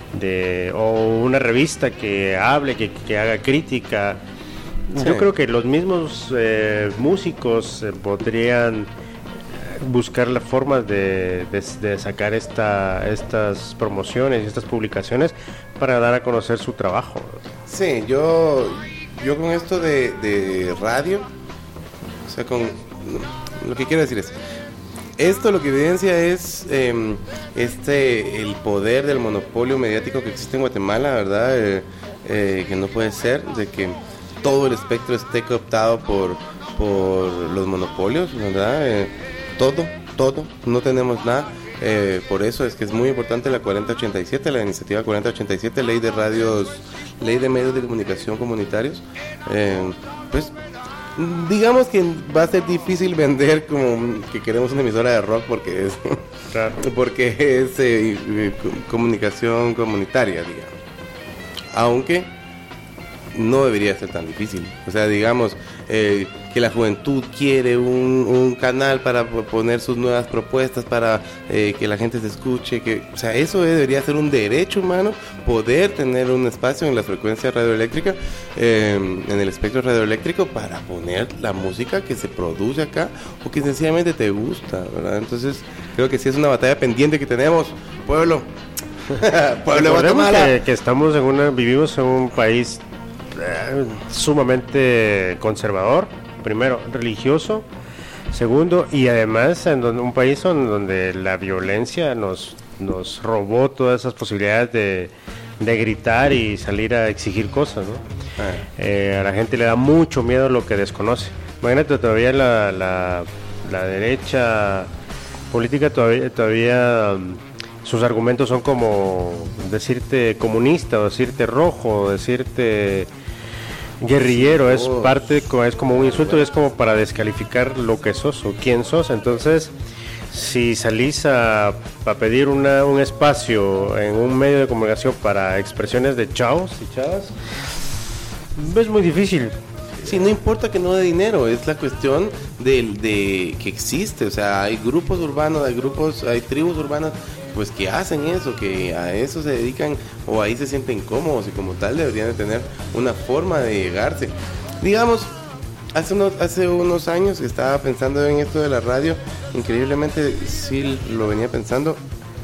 o una revista que hable, que haga crítica. Sí. Yo creo que los mismos músicos podrían buscar la forma de sacar estas promociones y estas publicaciones para dar a conocer su trabajo. Sí, yo con esto de radio, o sea, lo que quiero decir es, esto lo que evidencia es el poder del monopolio mediático que existe en Guatemala, ¿verdad? Que no puede ser de que todo el espectro esté cooptado por los monopolios, ¿verdad? Todo, no tenemos nada. Por eso es que es muy importante la 4087, la iniciativa 4087, ley de radios, ley de medios de comunicación comunitarios. Pues digamos que va a ser difícil vender como que queremos una emisora de rock porque es claro, porque es comunicación comunitaria, digamos. Aunque no debería ser tan difícil. O sea, digamos, que la juventud quiere un canal para poner sus nuevas propuestas, para que la gente se escuche, o sea, eso debería ser un derecho humano, poder tener un espacio en la frecuencia radioeléctrica, en el espectro radioeléctrico, para poner la música que se produce acá o que sencillamente te gusta, ¿verdad? Entonces, creo que sí es una batalla pendiente que tenemos, pueblo. Pueblo de Guatemala. Que vivimos en un país sumamente conservador, primero religioso, segundo, y además un país donde la violencia nos robó todas esas posibilidades de gritar y salir a exigir cosas, ¿no? A la gente le da mucho miedo lo que desconoce. Imagínate, todavía la derecha política todavía sus argumentos son como decirte comunista, o decirte rojo, o decirte guerrillero, es como un insulto y es como para descalificar lo que sos o quién sos. Entonces, si salís a pedir un espacio en un medio de comunicación para expresiones de chavos y chavas, es muy difícil. Sí, no importa que no dé dinero, es la cuestión de que existe, o sea, hay grupos urbanos, hay tribus urbanas pues que hacen eso, que a eso se dedican o ahí se sienten cómodos y como tal deberían de tener una forma de llegarse. Digamos, hace unos años estaba pensando en esto de la radio, increíblemente sí lo venía pensando,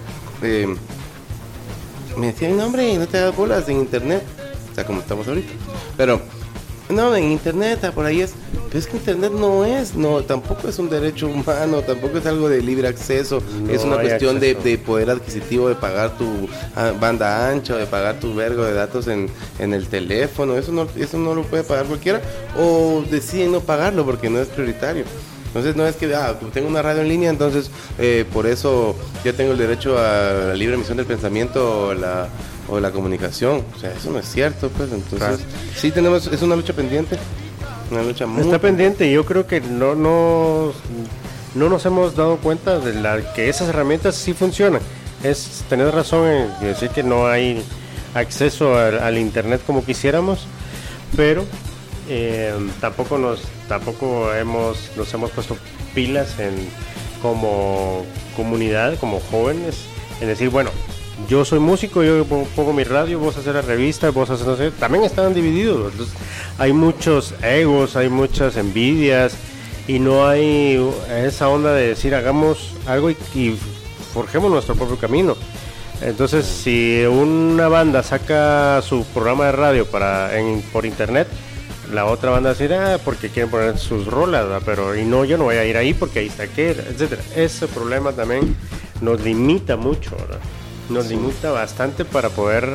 me decían, no hombre, no te das bolas en internet, o sea, como estamos ahorita, pero no, en internet, por ahí es, pero es que internet tampoco es un derecho humano, tampoco es algo de libre acceso, es una cuestión de poder adquisitivo, de pagar tu banda ancha, de pagar tu vergo de datos en el teléfono, eso no lo puede pagar cualquiera, o deciden no pagarlo porque no es prioritario. Entonces no es que tengo una radio en línea, entonces por eso yo tengo el derecho a la libre emisión del pensamiento o la comunicación. O sea, eso no es cierto, pues. Entonces, claro. Sí es una lucha pendiente. Una lucha muy está pendiente, y yo creo que no nos hemos dado cuenta de que esas herramientas sí funcionan. Tenés razón en decir que no hay acceso al internet como quisiéramos, pero tampoco nos hemos puesto pilas como comunidad, como jóvenes, en decir, bueno, yo soy músico, yo pongo mi radio, vos haces la revista, vos haces no sé, también están divididos. Entonces, hay muchos egos, hay muchas envidias, y no hay esa onda de decir hagamos algo y forjemos nuestro propio camino. Entonces, si una banda saca su programa de radio por internet, la otra banda va a decir, porque quieren poner sus rolas, ¿verdad? Pero yo no voy a ir ahí porque ahí está aquel, etcétera. Ese problema también nos limita mucho, ¿verdad? Nos limita bastante para poder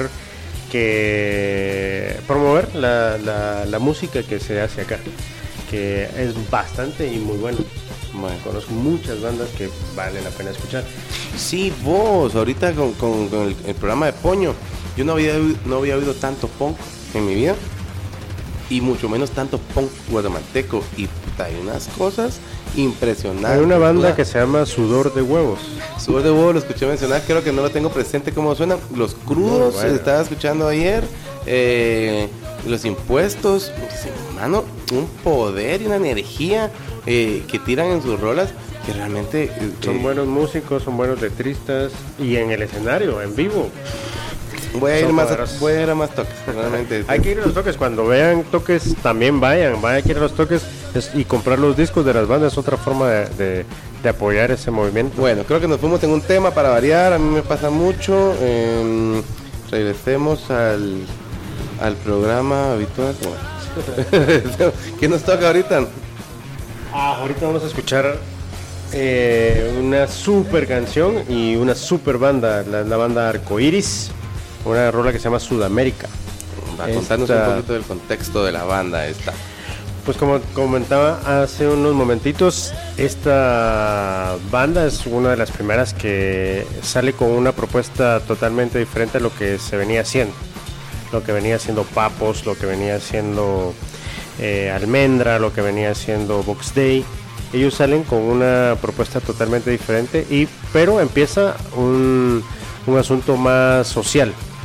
promover la música que se hace acá, que es bastante y muy buena. Bueno, conozco muchas bandas que vale la pena escuchar. Sí, vos, ahorita con el programa de Poño, yo no había oído tanto punk en mi vida, y mucho menos tanto punk guatemalteco, y hay unas cosas impresionantes. Hay una banda que se llama Sudor de Huevos. Sudor de Huevos, lo escuché mencionar, creo que no lo tengo presente cómo suena. Los Crudos, bueno. Estaba escuchando ayer, Los Impuestos, hermano, un poder y una energía que tiran en sus rolas, que realmente son buenos músicos, son buenos letristas, y en el escenario, en vivo. Voy a ir a más toques, realmente. Hay que ir a los toques, cuando vean toques también vayan a ir a los toques y comprar los discos de las bandas, es otra forma de apoyar ese movimiento. Bueno, creo que nos fuimos en un tema para variar, a mí me pasa mucho. Regresemos al programa habitual. ¿Qué nos toca ahorita? Ahorita vamos a escuchar una super canción y una super banda, la banda Arcoiris, una rola que se llama Sudamérica. Va a contarnos un poquito del contexto de la banda esta. Pues como comentaba hace unos momentitos, esta banda es una de las primeras que sale con una propuesta totalmente diferente a lo que se venía haciendo. Lo que venía haciendo Papos, lo que venía haciendo Almendra, lo que venía haciendo Box Day. Ellos salen con una propuesta totalmente diferente, pero empieza un asunto más social.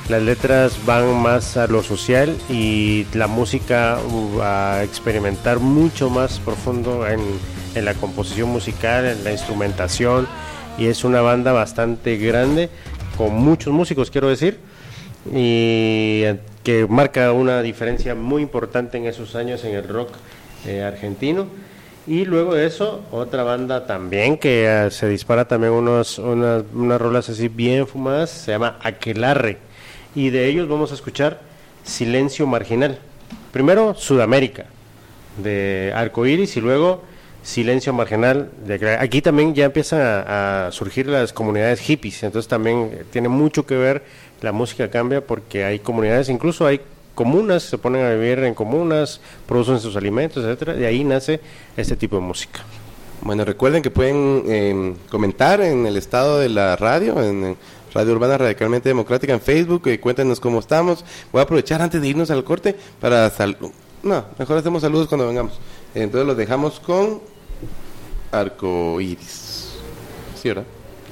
las letras van más a lo social y la música a experimentar mucho más profundo en la composición musical, en la instrumentación, y es una banda bastante grande con muchos músicos, quiero decir, y que marca una diferencia muy importante en esos años en el rock argentino. Y luego de eso, otra banda también que se dispara también unas rolas así bien fumadas, se llama Aquelarre, y de ellos vamos a escuchar Silencio Marginal. Primero Sudamérica, de Arcoiris, y luego Silencio Marginal de Aquelarre. Aquí también ya empiezan a surgir las comunidades hippies, entonces también tiene mucho que ver, la música cambia porque hay comunidades, incluso hay comunas, se ponen a vivir en comunas, producen sus alimentos, etcétera, de ahí nace este tipo de música. Bueno, recuerden que pueden comentar en el estado de la radio, en Radio Urbana Radicalmente Democrática en Facebook, cuéntenos cómo estamos. Voy a aprovechar antes de irnos al corte para mejor hacemos saludos cuando vengamos. Entonces los dejamos con Arcoiris. ¿Sí, verdad?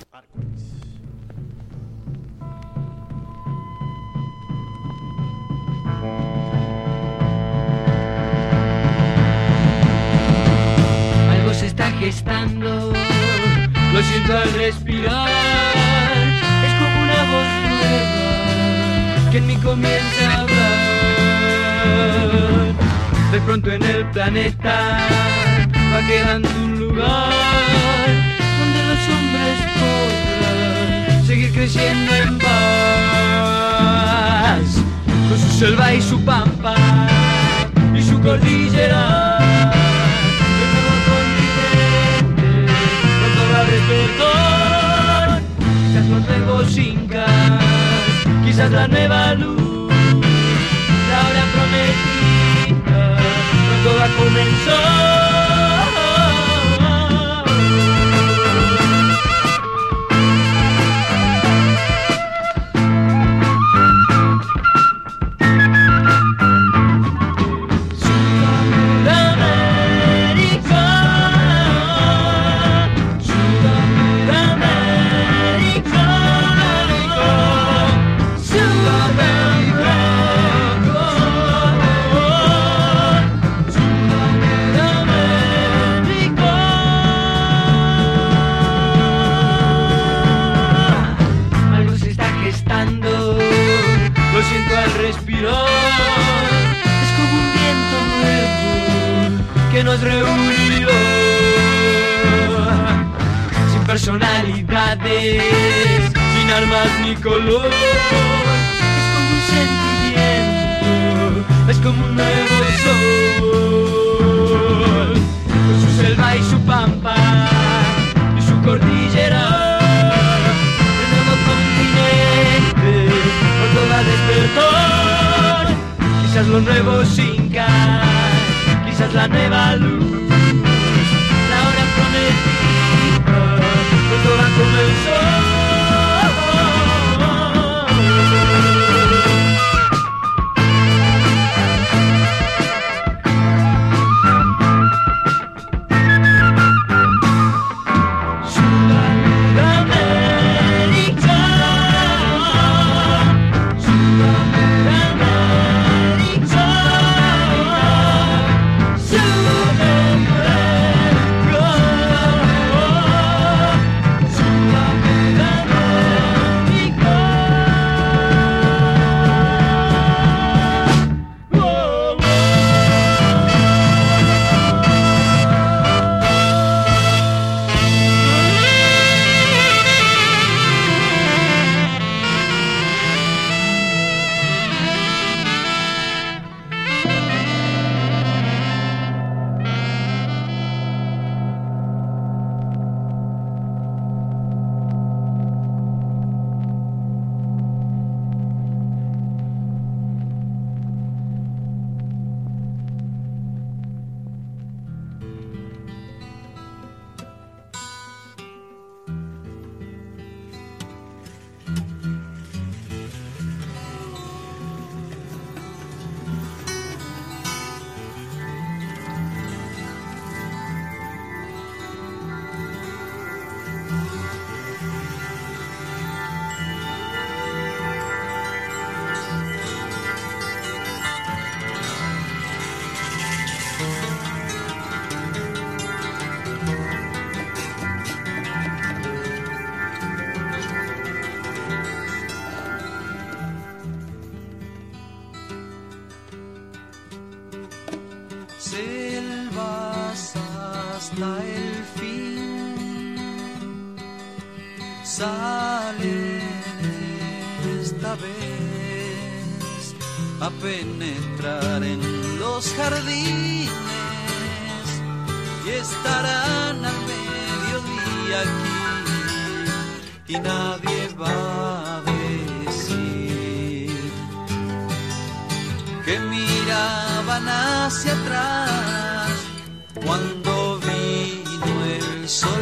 Se está gestando, lo siento al respirar, es como una voz nueva que en mí comienza a hablar. De pronto en el planeta va quedando un lugar donde los hombres podrán seguir creciendo en paz, con su selva y su pampa y su cordillera. Perdón, quizás los nuevos incas, quizás la nueva luz, la hora prometida, pronto va a comenzar. Nos reunió sin personalidades, sin armas ni color. Es como un sentimiento, es como un nuevo sol, con su selva y su pampa y su cordillera. El nuevo continente por toda despertar, quizás los nuevos incas, quizás la nueva luz, la hora prometida, pronto va a comenzar. Sudamérica, sale esta vez a penetrar en los jardines y estarán al mediodía aquí y nadie va a decir que miraban hacia atrás cuando vino el sol.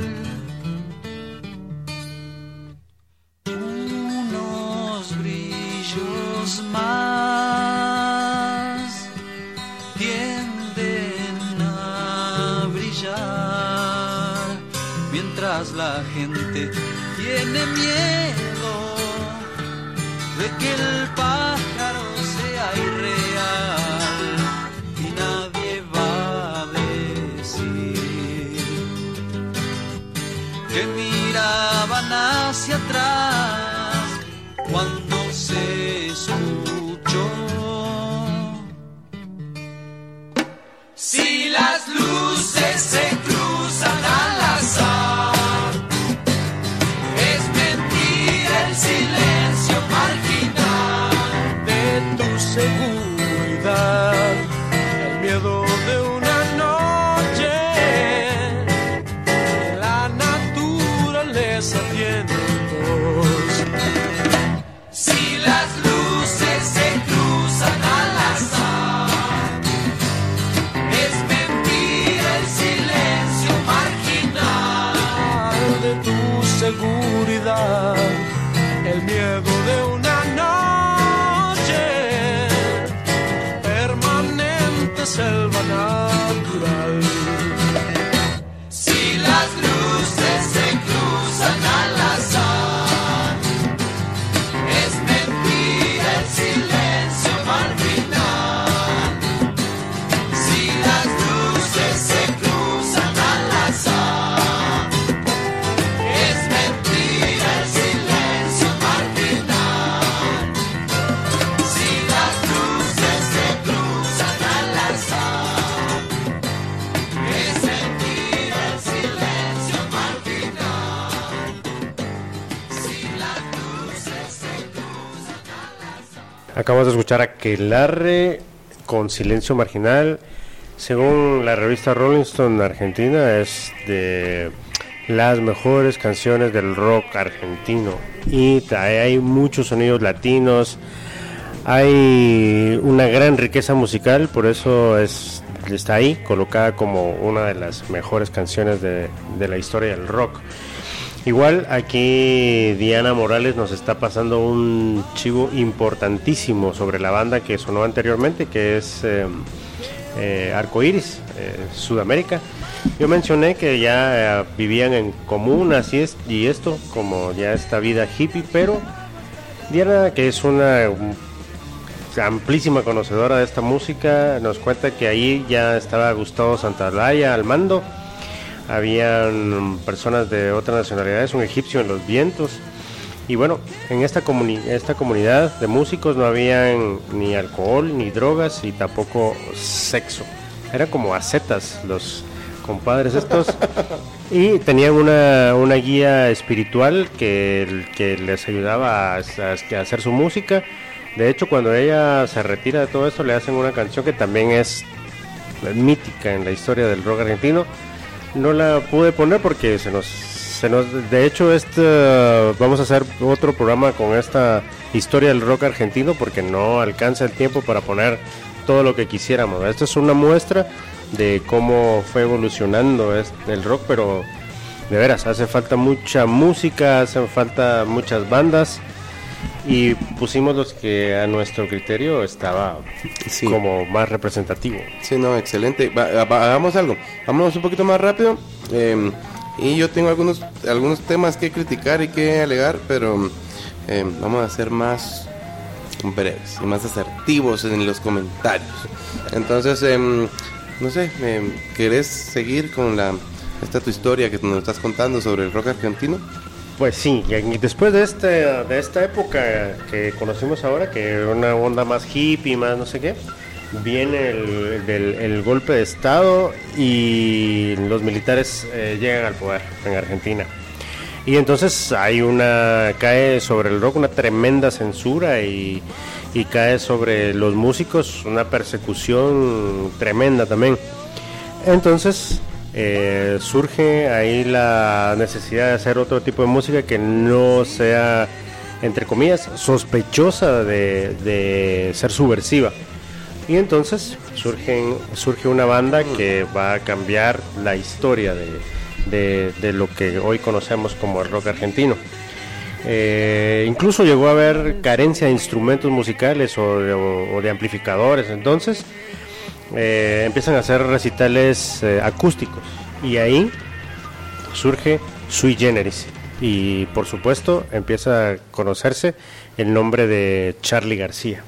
Unos brillos más tienden a brillar mientras la gente tiene miedo de que el pájaro sea irreal y nadie va a decir que miraban hacia atrás cuando se escuchó. Si las luces se cruzan al azar, es mentira el silencio marginal de tu seguridad, el miedo de una noche, la naturaleza tiene voz. Si las luces se cruzan al azar, es mentira el silencio marginal de tu seguridad, el miedo de una noche, permanente selva natural. Si las luces se cruzan al azar, es mentira el silencio marginal. Si las luces se cruzan al azar, es mentira el silencio marginal. Si las luces se cruzan al azar, es mentira el silencio marginal. Si las luces se cruzan al azar. Acabamos de escuchar a Aquelarre con Silencio Marginal. Según la revista Rolling Stone Argentina, es de las mejores canciones del rock argentino. Y hay muchos sonidos latinos, hay una gran riqueza musical, por eso está ahí, colocada como una de las mejores canciones de la historia del rock. Igual aquí Diana Morales nos está pasando un chivo importantísimo sobre la banda que sonó anteriormente, que es Arcoiris, Sudamérica. Yo mencioné que ya vivían en comunas y esto, como ya esta vida hippie, pero Diana, que es una amplísima conocedora de esta música, nos cuenta que ahí ya estaba Gustavo Santaolalla al mando. Habían personas de otras nacionalidades, un egipcio en los vientos. Y bueno, en esta comunidad de músicos no habían ni alcohol, ni drogas y tampoco sexo. Eran como ascetas los compadres estos. Y tenían una guía espiritual que les ayudaba a hacer su música. De hecho, cuando ella se retira de todo esto, le hacen una canción que también es mítica en la historia del rock argentino. No la pude poner porque de hecho vamos a hacer otro programa con esta historia del rock argentino porque no alcanza el tiempo para poner todo lo que quisiéramos. Esto es una muestra de cómo fue evolucionando el rock, pero de veras hace falta mucha música, hacen falta muchas bandas y pusimos los que a nuestro criterio estaba como más representativo. Sí, no, excelente. Hagamos algo, vámonos un poquito más rápido. Y yo tengo algunos temas que criticar y que alegar, pero vamos a ser más breves y más asertivos en los comentarios. Entonces, no sé, ¿querés seguir con esta tu historia que nos estás contando sobre el rock argentino? Pues sí, y después de esta época que conocimos ahora, que era una onda más hippie, más no sé qué, viene el golpe de estado y los militares llegan al poder en Argentina. Y entonces cae sobre el rock una tremenda censura y cae sobre los músicos una persecución tremenda también. Entonces surge ahí la necesidad de hacer otro tipo de música que no sea, entre comillas, sospechosa de ser subversiva. Y entonces surge una banda que va a cambiar la historia de lo que hoy conocemos como el rock argentino. Incluso llegó a haber carencia de instrumentos musicales o de amplificadores. Entonces empiezan a hacer recitales acústicos, y ahí surge Sui Generis, y por supuesto empieza a conocerse el nombre de Charly García.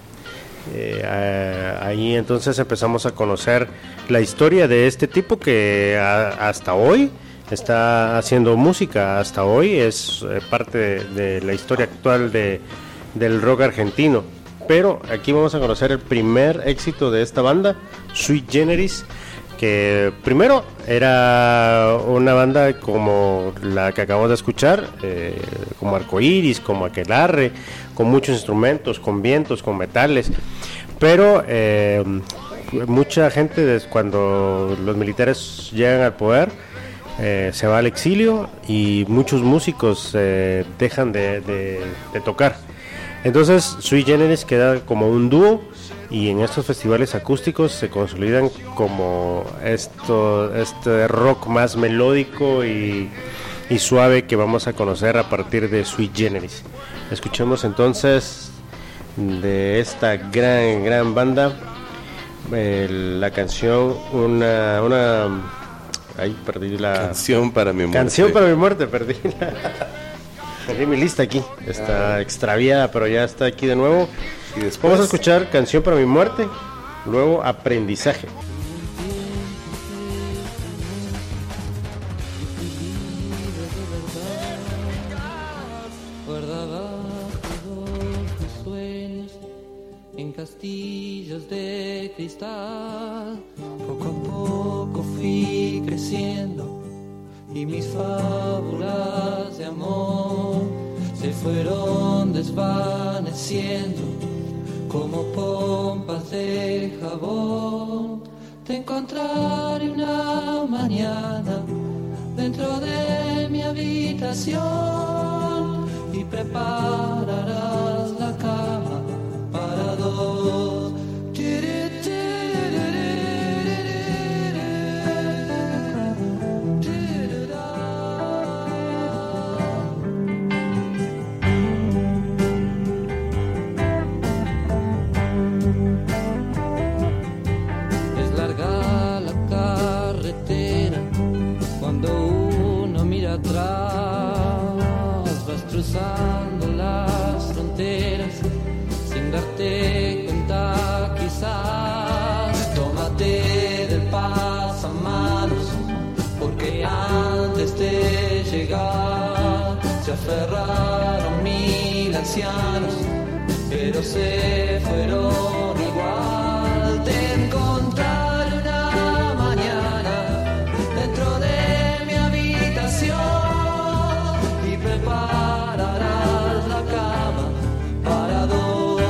Ahí entonces empezamos a conocer la historia de este tipo que hasta hoy está haciendo música, hasta hoy es parte de la historia actual del rock argentino. Pero aquí vamos a conocer el primer éxito de esta banda, Sui Generis, que primero era una banda como la que acabamos de escuchar, como Arcoiris, como Aquelarre, con muchos instrumentos, con vientos, con metales, pero mucha gente cuando los militares llegan al poder se va al exilio y muchos músicos dejan de tocar. Entonces Sui Generis queda como un dúo, y en estos festivales acústicos se consolidan como este rock más melódico y suave que vamos a conocer a partir de Sui Generis. Escuchemos entonces de esta gran banda la canción ahí perdí la Canción para mi muerte. Canción para mi muerte, perdí mi lista aquí, está extraviada, pero ya está aquí de nuevo. Y después Vamos a escuchar Canción para mi muerte, luego Aprendizaje. Guardaba todos mis sueños en castillos de cristal. Poco a poco fui creciendo y mis fábulas de amor se fueron desvaneciendo como pompas de jabón. Te encontraré una mañana dentro de mi habitación y prepararás la cama para dos. Cruzando las fronteras sin darte cuenta quizás. Tómate del pasamanos porque antes de llegar se aferraron 1000 ancianos, pero se fueron igual. Te encontraré una mañana dentro de mi habitación y prepararás la cama para dos.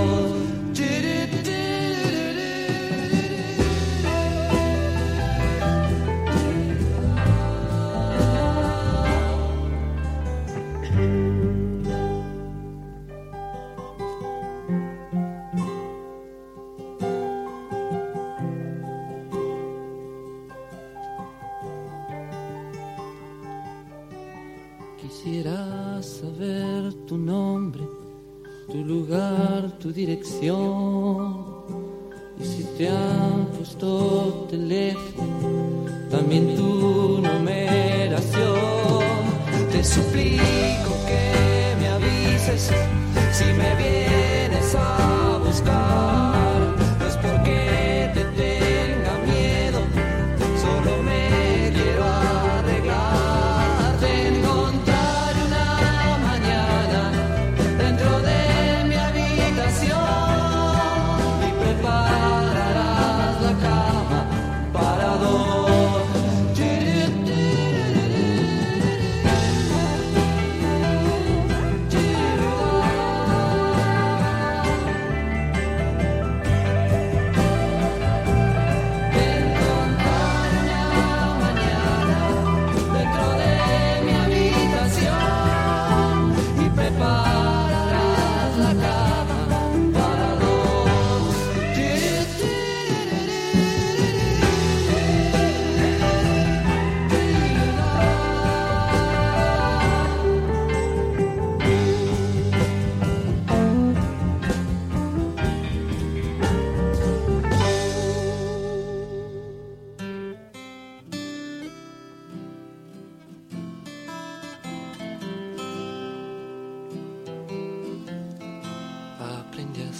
Quisiera saber tu nombre, tu lugar, tu dirección. Y si te han puesto teléfono, también tu numeración. Te suplico que me avises si me vienes a buscar. No es porque te tenga miedo, solo me quiero arreglar. Te encontraré una mañana dentro de mi habitación y prepararás la cama para dos.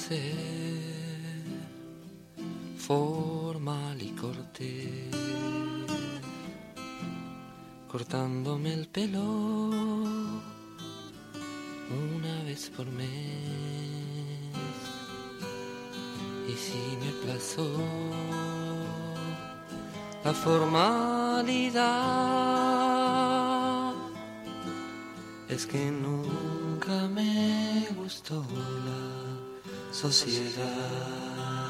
ser formal y cortés, cortándome el pelo una vez por mes. Y si me aplazó la formalidad, es que nunca me gustó la sociedad.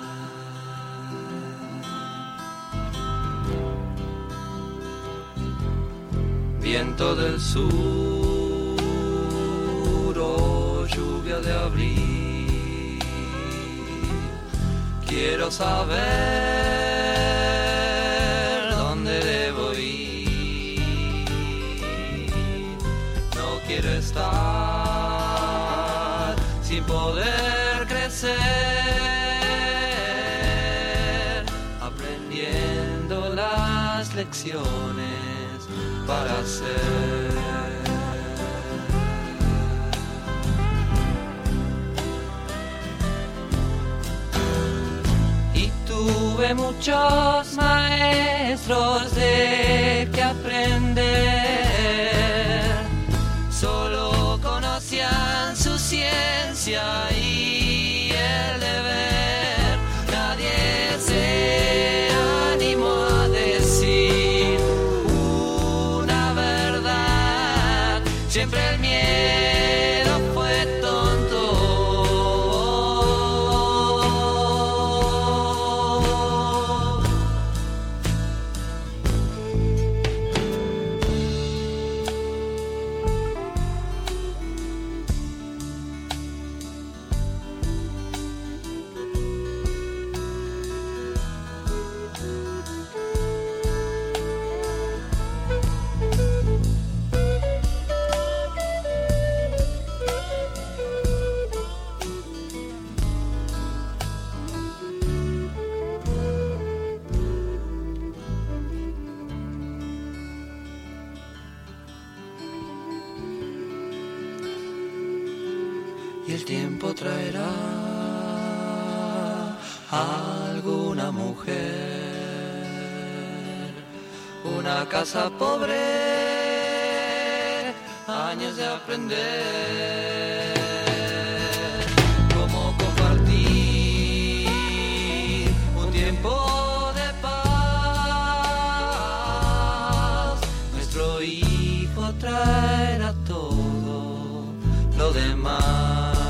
Viento del sur o lluvia de abril, quiero saber dónde debo ir. No quiero estar sin poder crecer, aprendiendo las lecciones para hacer. Y tuve muchos maestros de que aprender, solo conocían su ciencia y el deber. Nadie se animó a decir una verdad, siempre el miedo fue tonto. Y el tiempo traerá a alguna mujer, una casa pobre, años de aprender cómo compartir un tiempo de paz. Nuestro hijo traerá todo lo demás.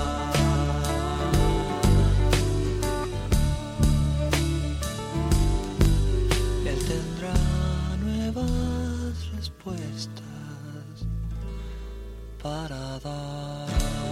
Para dar.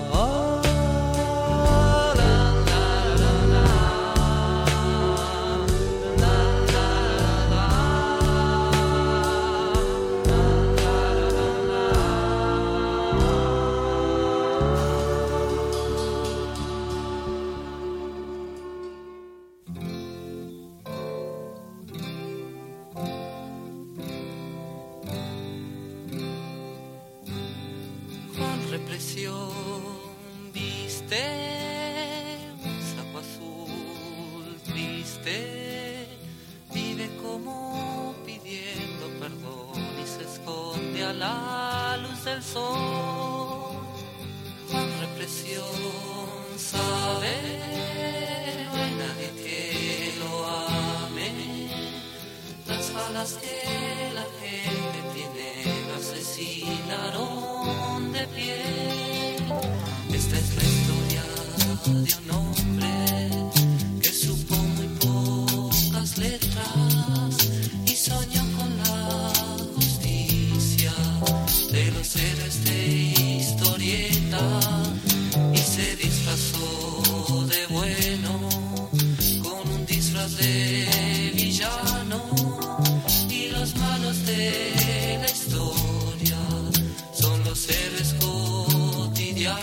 Viste un saco azul triste, vive como pidiendo perdón y se esconde a la luz del sol. Con represión sabe, no hay nadie que lo ame. Las balas que la gente tiene lo asesinaron de pie. Esta es la historia de un hombre que supo muy pocas letras y soñó con la justicia de los héroes de historieta y se disfrazó de bueno con un disfraz de villano, y los malos de la historia son los héroes cotidianos.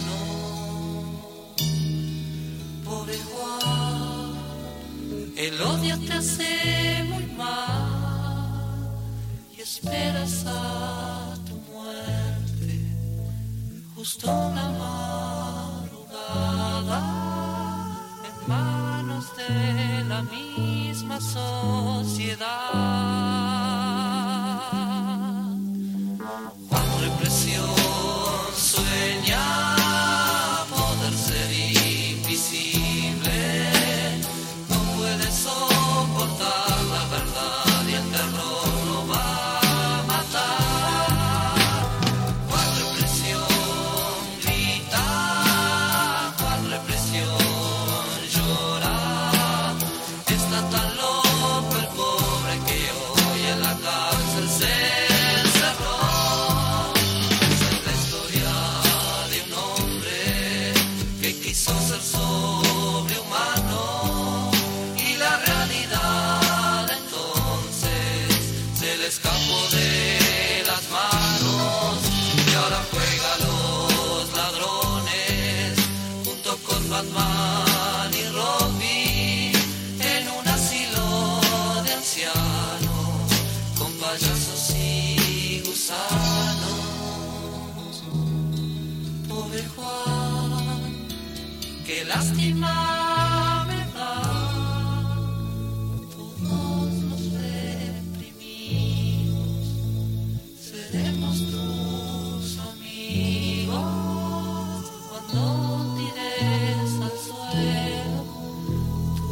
Pobre Juan, el odio te hace muy mal y esperas a tu muerte justo en la madrugada. de la misma sociedad. Cuando represión sueña poder ser invisible, no puede soportar la verdad y el terror lo va a matar. Cuando represión grita, cuando represión llora, está tan loco el pobre que hoy en la cárcel se encerró. Esa es la historia de un hombre que quiso ser sobrehumano y la realidad entonces se le escapó de las manos y ahora juega a los ladrones junto con Batman y Robin en un asilo de ancianos con payasos y gusanos. Pobre Juan, qué lástima me da. Todos los reprimidos seremos tus amigos cuando tires al suelo tu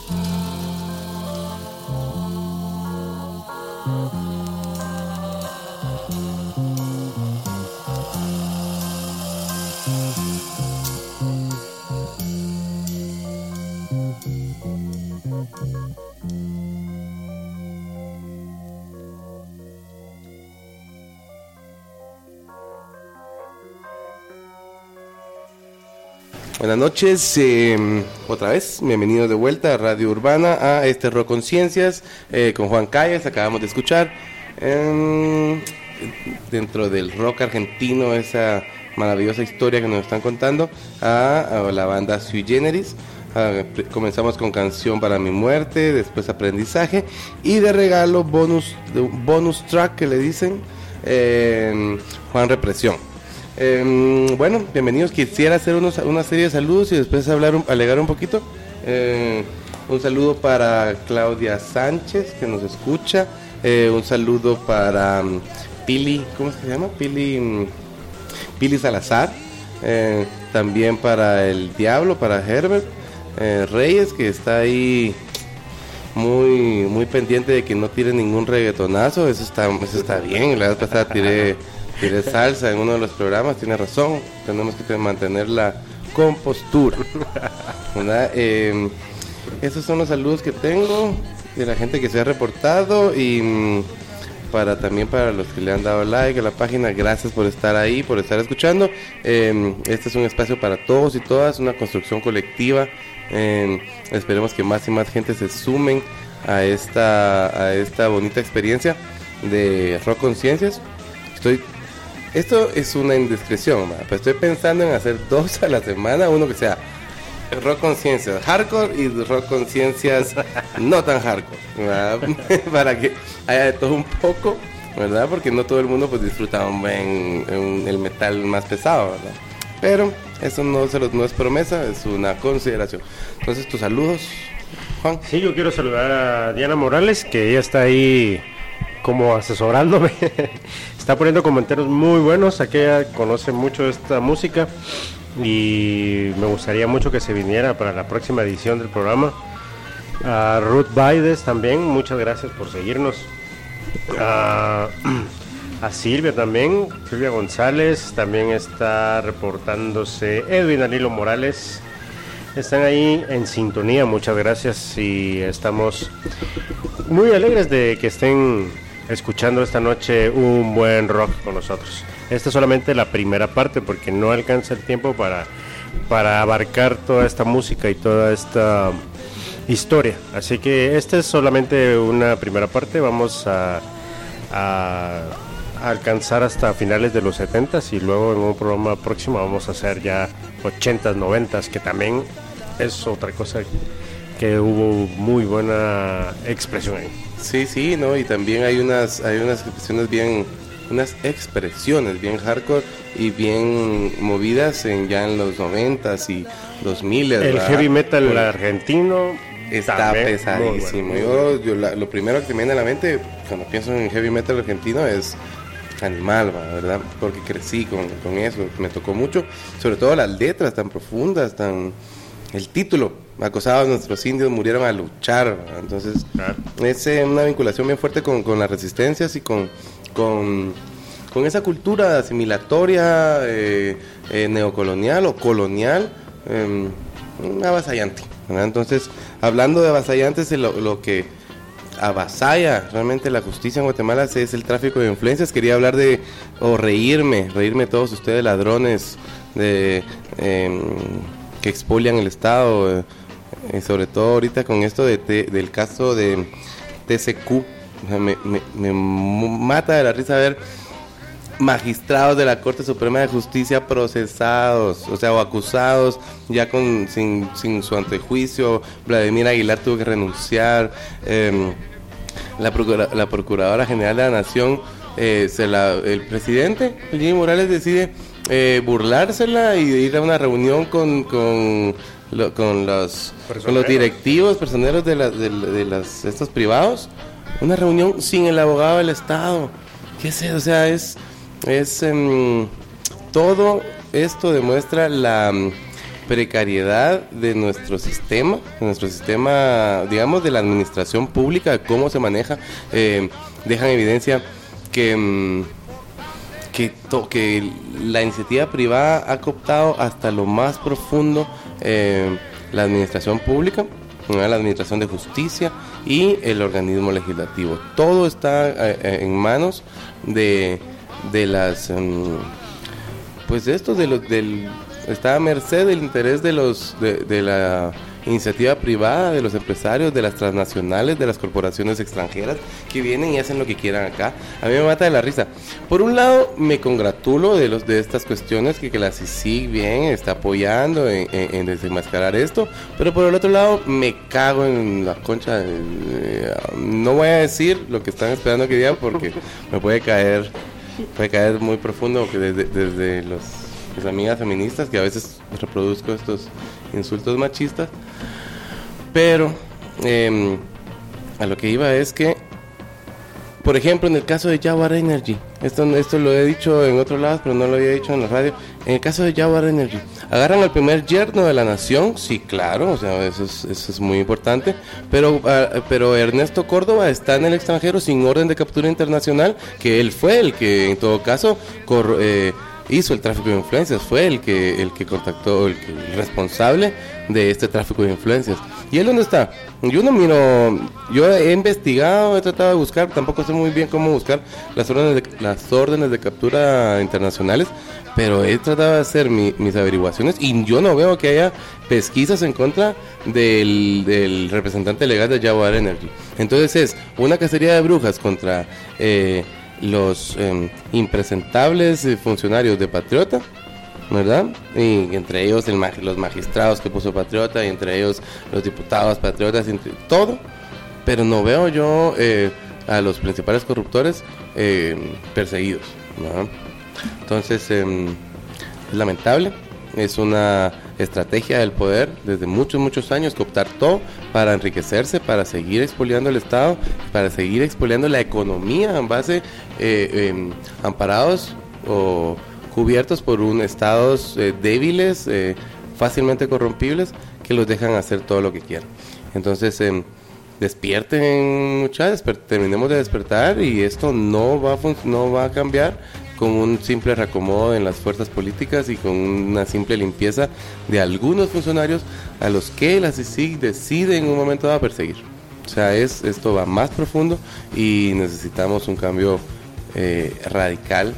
Buenas noches, otra vez, bienvenidos de vuelta a Radio Urbana, a este Rock Conciencias, con Juan Calles. Acabamos de escuchar dentro del rock argentino esa maravillosa historia que nos están contando a la banda Sui Generis. Comenzamos con Canción para mi muerte, después Aprendizaje y de regalo bonus track que le dicen Juan Represión. Bueno, bienvenidos. Quisiera hacer una serie de saludos y después alegar un poquito. Un saludo para Claudia Sánchez, que nos escucha. Un saludo para Pili, ¿cómo se llama? Pili Salazar. También para el Diablo, para Herbert Reyes, que está ahí muy pendiente de que no tire ningún reggaetonazo. Eso está bien. La vez pasada tiré salsa en uno de los programas. Tiene razón, tenemos que mantener la compostura, ¿verdad? Esos son los saludos que tengo de la gente que se ha reportado y también para los que le han dado like a la página. Gracias por estar ahí, por estar escuchando. Este es un espacio para todos y todas, una construcción colectiva. Esperemos que más y más gente se sumen a esta bonita experiencia de Rock Conciencias. Esto es una indiscreción, pero estoy pensando en hacer 2 a la semana, uno que sea Rock Conciencias hardcore y Rock Conciencias no tan hardcore, ¿verdad? Para que haya de todo un poco, ¿verdad? Porque no todo el mundo pues disfruta el metal más pesado, ¿verdad? Pero eso no es promesa, es una consideración. Entonces, tus saludos, Juan. Sí, yo quiero saludar a Diana Morales, que ella está ahí como asesorándome. Está poniendo comentarios muy buenos. Aquí ella conoce mucho esta música y me gustaría mucho que se viniera para la próxima edición del programa. A Ruth Baides también, muchas gracias por seguirnos. A Silvia también, Silvia González, también está reportándose Edwin Danilo Morales. Están ahí en sintonía, muchas gracias, y estamos muy alegres de que estén escuchando esta noche un buen rock con nosotros. Esta es solamente la primera parte porque no alcanza el tiempo para abarcar toda esta música y toda esta historia, así que esta es solamente una primera parte. Vamos a alcanzar hasta finales de los 70s y luego en un programa próximo vamos a hacer ya 80s, 90s, que también es otra cosa que hubo muy buena expresión ahí. Sí, no, y también hay unas expresiones bien hardcore y bien movidas ya en los 90s y 2000s. El heavy metal argentino está También, pesadísimo. muy bueno. Lo primero que me viene a la mente cuando pienso en heavy metal argentino es Animal, ¿verdad? Porque crecí con eso, me tocó mucho, sobre todo las letras tan profundas, el título, acosados nuestros indios murieron a luchar, ¿verdad? Entonces es una vinculación bien fuerte con las resistencias y con esa cultura asimilatoria, neocolonial o colonial, avasallante, ¿verdad? Entonces, hablando de avasallantes, lo que avasalla realmente la justicia en Guatemala es el tráfico de influencias. Quería hablar reírme de todos ustedes ladrones que expolian el Estado, sobre todo ahorita con esto del caso de TCQ. O sea, me mata de la risa ver magistrados de la Corte Suprema de Justicia procesados, o sea, o acusados ya sin su antejuicio. Vladimir Aguilar tuvo que renunciar. La Procuradora General de la Nación, el presidente Jimmy Morales decide burlársela y ir a una reunión con los directivos personeros de estos privados, una reunión sin el abogado del Estado. ¿Qué es eso? O sea, todo esto demuestra la precariedad de nuestro sistema, digamos, de la administración pública, de cómo se maneja. Dejan evidencia que la iniciativa privada ha cooptado hasta lo más profundo la administración pública, la administración de justicia y el organismo legislativo. Todo está en manos de las está a merced del interés de la iniciativa privada, de los empresarios, de las transnacionales, de las corporaciones extranjeras que vienen y hacen lo que quieran acá. A mí me mata de la risa. Por un lado, me congratulo de estas cuestiones que la CICIG bien está apoyando en desenmascarar esto, pero por el otro lado, me cago en la concha. No voy a decir lo que están esperando que diga porque me puede caer muy profundo que desde mis amigas feministas, que a veces reproduzco estos insultos machistas, pero a lo que iba es que, por ejemplo, en el caso de Jaguar Energy, esto lo he dicho en otros lados, pero no lo había dicho en la radio. En el caso de Jaguar Energy, agarran al primer yerno de la nación, sí, claro, o sea, eso es muy importante, pero Ernesto Córdoba está en el extranjero sin orden de captura internacional, que él fue el que, en todo caso, hizo el tráfico de influencias, fue el que contactó, el responsable de este tráfico de influencias. ¿Y él dónde está? Yo he investigado, he tratado de buscar, tampoco sé muy bien cómo buscar las órdenes de captura internacionales, pero he tratado de hacer mis averiguaciones y yo no veo que haya pesquisas en contra del representante legal de Jaguar Energy. Entonces es una cacería de brujas contra los impresentables funcionarios de Patriota, ¿verdad? Y entre ellos los magistrados que puso Patriota, y entre ellos los diputados patriotas, entre todo, pero no veo yo a los principales corruptores perseguidos, ¿no? Entonces es lamentable, es una estrategia del poder desde muchos años, cooptar todo para enriquecerse, para seguir expoliando el Estado, para seguir expoliando la economía en base amparados o cubiertos por estados débiles, fácilmente corrompibles, que los dejan hacer todo lo que quieran. Entonces despierten, muchachos, terminemos de despertar, y esto no va a cambiar con un simple reacomodo en las fuerzas políticas y con una simple limpieza de algunos funcionarios a los que la CICIG decide en un momento dado perseguir. O sea, esto va más profundo y necesitamos un cambio radical,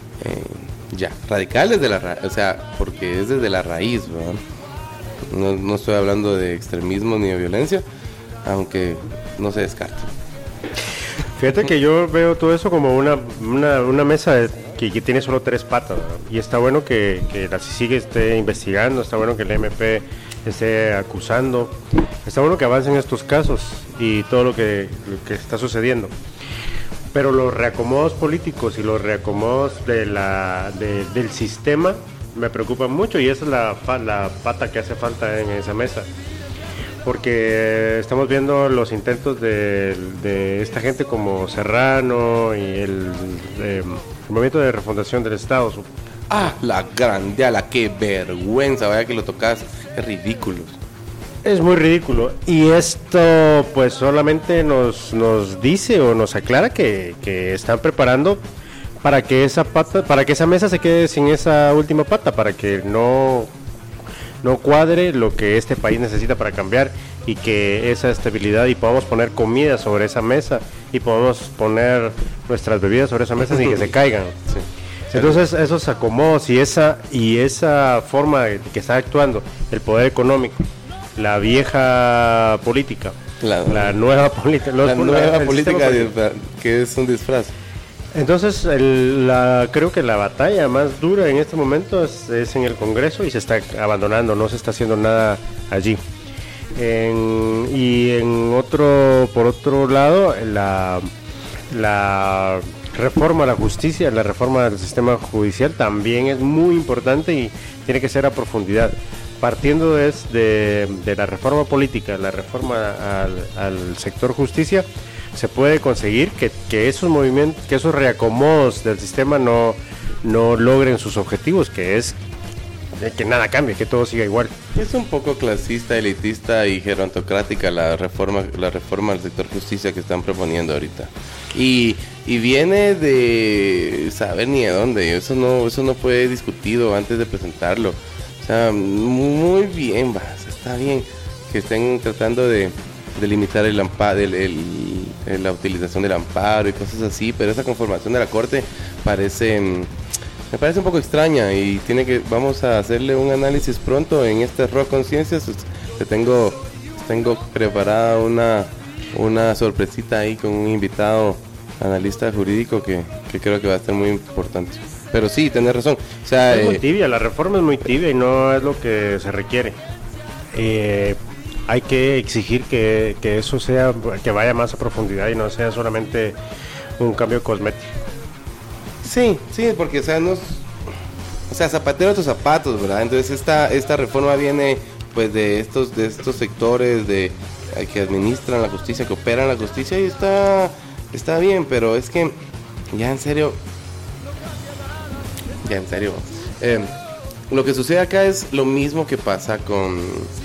radical desde porque es desde la raíz, ¿verdad? No estoy hablando de extremismo ni de violencia, aunque no se descarta. Fíjate que yo veo todo eso como una mesa que tiene solo 3 patas, ¿verdad? Y está bueno que la CICIG esté investigando, está bueno que el MP esté acusando, está bueno que avancen estos casos y todo lo que está sucediendo. Pero los reacomodos políticos y los reacomodos del sistema me preocupan mucho, y esa es la pata que hace falta en esa mesa. porque estamos viendo los intentos de esta gente como Serrano y el movimiento de refundación del Estado. Ah, la grandiala, qué vergüenza, vaya que lo tocas, es ridículo. Es muy ridículo, y esto pues solamente nos dice o nos aclara que están preparando para que esa mesa se quede sin esa última pata, para que no cuadre lo que este país necesita para cambiar, y que esa estabilidad, y podamos poner comida sobre esa mesa y podamos poner nuestras bebidas sobre esa mesa sin que se caigan. Sí. Entonces esos acomodos y esa forma de que está actuando el poder económico, la vieja política, la nueva política, que es un disfraz. Entonces creo que la batalla más dura en este momento es en el Congreso, y se está abandonando, no se está haciendo nada allí. Por otro lado, la reforma a la justicia, la reforma del sistema judicial también es muy importante y tiene que ser a profundidad. Partiendo de la reforma política, la reforma al sector justicia, se puede conseguir que esos movimientos, que esos reacomodos del sistema no logren sus objetivos, que es que nada cambie, que todo siga igual. Es un poco clasista, elitista y gerontocrática la reforma al sector justicia que están proponiendo ahorita. Y viene de saber ni de dónde, eso no fue discutido antes de presentarlo. O sea, muy bien, está bien que estén tratando de limitar la utilización del amparo y cosas así, pero esa conformación de la Corte me parece un poco extraña, y vamos a hacerle un análisis pronto en este Rock Conciencias. Tengo preparada una sorpresita ahí con un invitado analista jurídico que creo que va a estar muy importante. Pero sí, tenés razón. O sea, es muy tibia, la reforma es muy tibia y no es lo que se requiere. Hay que exigir que eso que vaya más a profundidad y no sea solamente un cambio cosmético. Sí, porque zapatero a tus zapatos, ¿verdad? Entonces esta reforma viene pues de estos sectores que administran la justicia, que operan la justicia, y está bien, pero es que ya en serio, lo que sucede acá es lo mismo que pasa con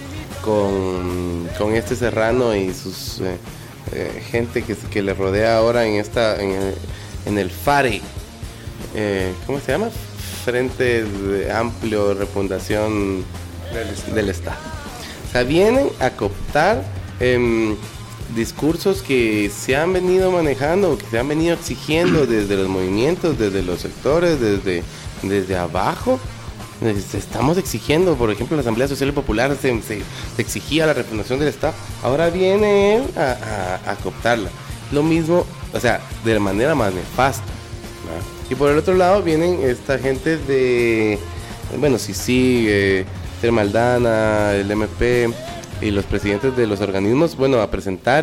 este Serrano y sus gente que le rodea ahora en el FARE. ¿Cómo se llama? Frente de Amplio Refundación del Estado. O sea, vienen a cooptar discursos que se han venido manejando, que se han venido exigiendo desde los movimientos, desde los sectores, desde abajo. Estamos exigiendo, por ejemplo, la Asamblea Social y Popular se exigía la refundación del Estado. Ahora viene él a cooptarla. Lo mismo, o sea, de manera más nefasta, ¿no? Y por el otro lado vienen esta gente Ter Maldana, el MP y los presidentes de los organismos, a presentar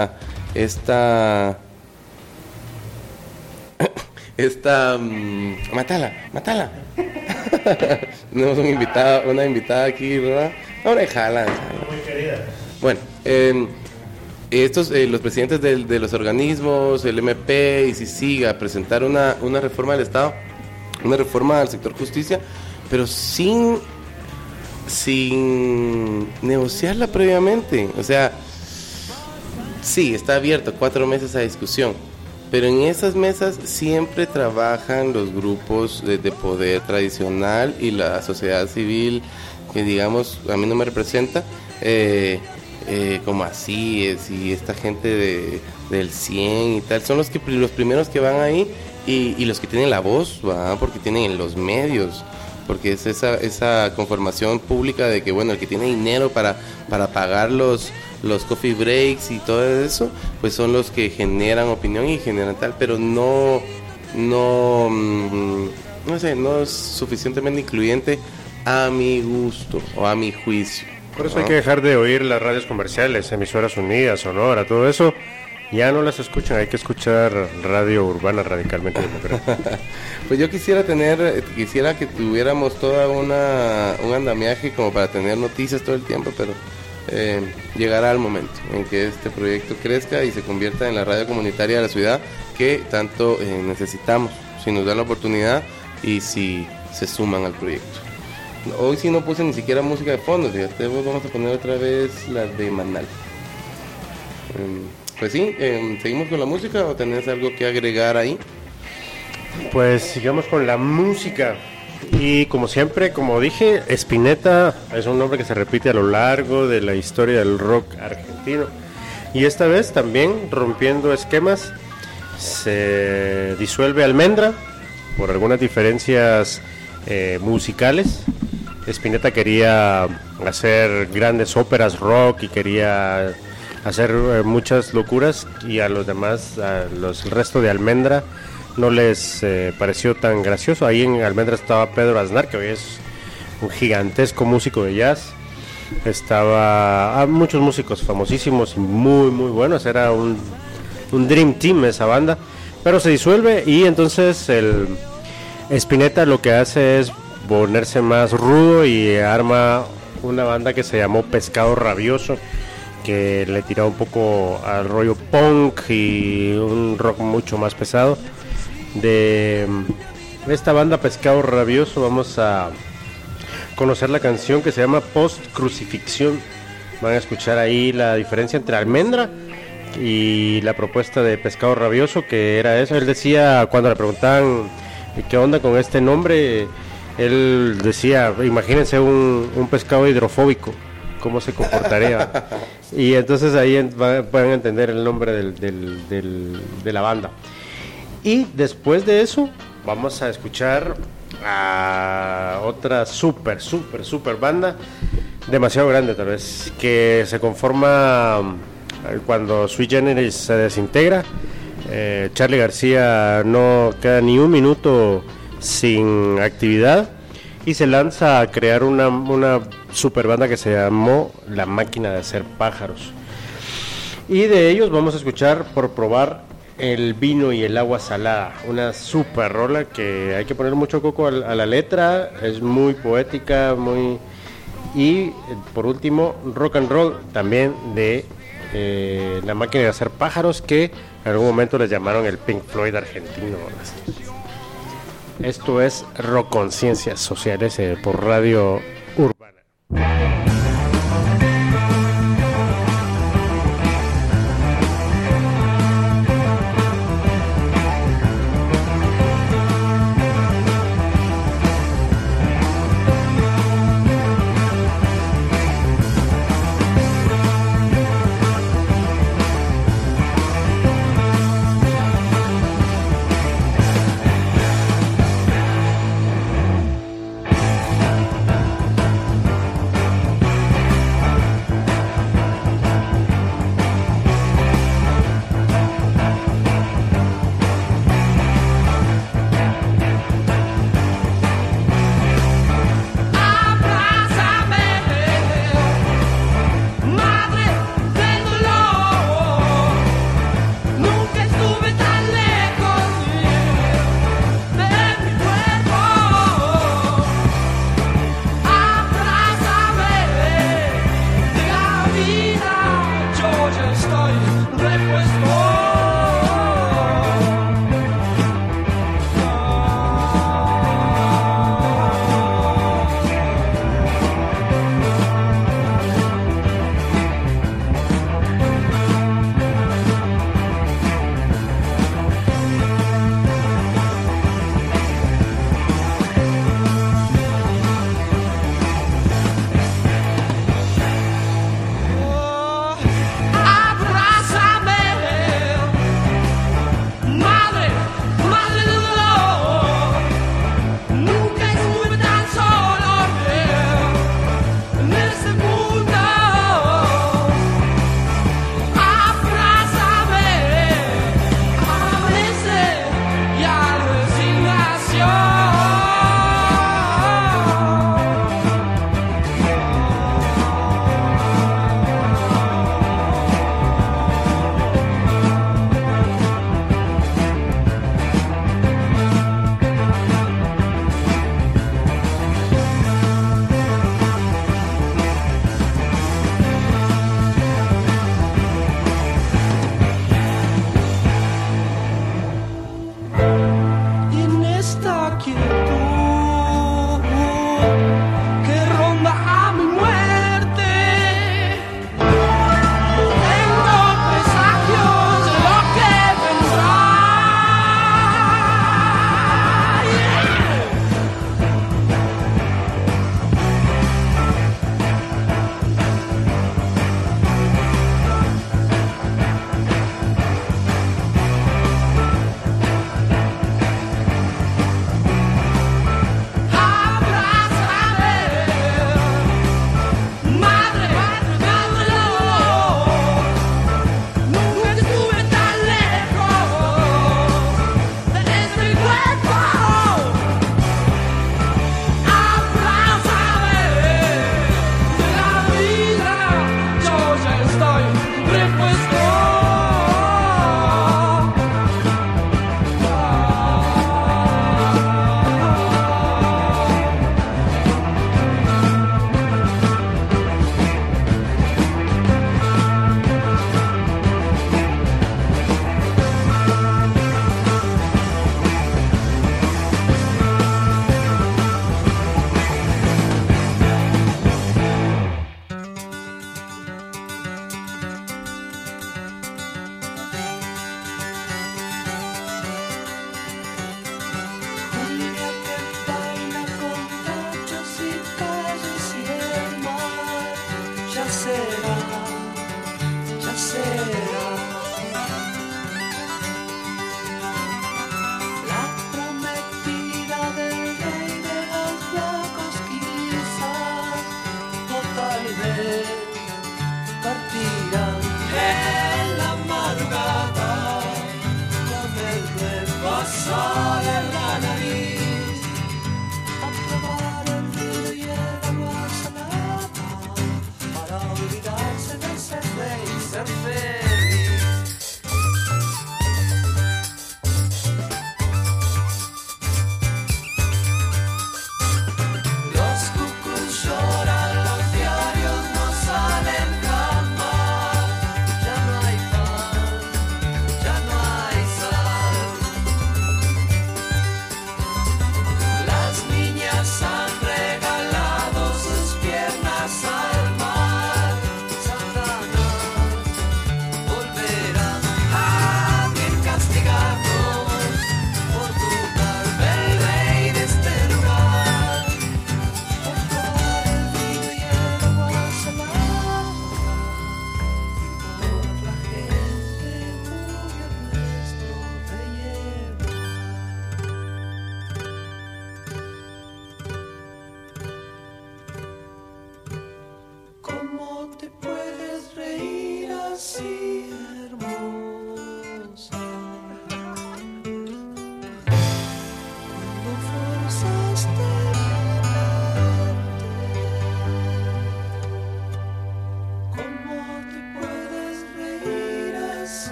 matala. Tenemos una invitada aquí, ¿verdad? Ahora jala. Muy querida. Bueno, los presidentes de los organismos, el MP y CICIG, a presentar una reforma del Estado, una reforma al sector justicia, pero sin negociarla previamente. O sea, sí, está abierto 4 meses a discusión, pero en esas mesas siempre trabajan los grupos de poder tradicional y la sociedad civil, que digamos a mí no me representa, como así es, y esta gente del 100 y tal, son los primeros que van ahí y los que tienen la voz, ¿va? Porque tienen los medios, porque es esa conformación pública de que el que tiene dinero para pagar los coffee breaks y todo eso, pues son los que generan opinión y generan tal, pero no es suficientemente incluyente a mi gusto o a mi juicio. Por eso hay que dejar de oír las radios comerciales, emisoras unidas, Sonora, todo eso. Ya no las escuchan, hay que escuchar radio urbana radicalmente democrática. Pues yo quisiera que tuviéramos toda un andamiaje como para tener noticias todo el tiempo, pero llegará el momento en que este proyecto crezca y se convierta en la radio comunitaria de la ciudad que tanto necesitamos, si nos dan la oportunidad y si se suman al proyecto. Hoy sí no puse ni siquiera música de fondo, fíjate, vamos a poner otra vez la de Manal. Pues sí, ¿seguimos con la música o tenés algo que agregar ahí? Pues sigamos con la música. Y como siempre, como dije, Spinetta es un nombre que se repite a lo largo de la historia del rock argentino. Y esta vez también, rompiendo esquemas, se disuelve Almendra por algunas diferencias musicales. Spinetta quería hacer grandes óperas rock y quería hacer muchas locuras, y a los demás, el resto de Almendra, no les pareció tan gracioso. Ahí en Almendra estaba Pedro Aznar, que hoy es un gigantesco músico de jazz. Estaba muchos músicos famosísimos y muy muy buenos. Era un dream team esa banda, pero se disuelve y entonces el Spinetta lo que hace es ponerse más rudo y arma una banda que se llamó Pescado Rabioso, que le tiraba un poco al rollo punk y un rock mucho más pesado. De esta banda Pescado Rabioso vamos a conocer la canción que se llama Post Crucifixión. Van a escuchar ahí la diferencia entre Almendra y la propuesta de Pescado Rabioso, que era eso. Él decía, cuando le preguntaban qué onda con este nombre, él decía, imagínense un pescado hidrofóbico, cómo se comportaría. Y entonces ahí pueden entender el nombre de la banda. Y después de eso vamos a escuchar a otra super banda, demasiado grande tal vez, que se conforma cuando Sui Generis se desintegra. Charly García no queda ni un minuto sin actividad y se lanza a crear una super banda que se llamó La Máquina de Hacer Pájaros. Y de ellos vamos a escuchar Por Probar el Vino y el Agua Salada, una super rola que hay que poner mucho coco a la letra, es muy poética, y por último Rock and Roll, también de La Máquina de Hacer Pájaros, que en algún momento les llamaron el Pink Floyd argentino. Esto es Rock Conciencias Sociales por Radio Urbana.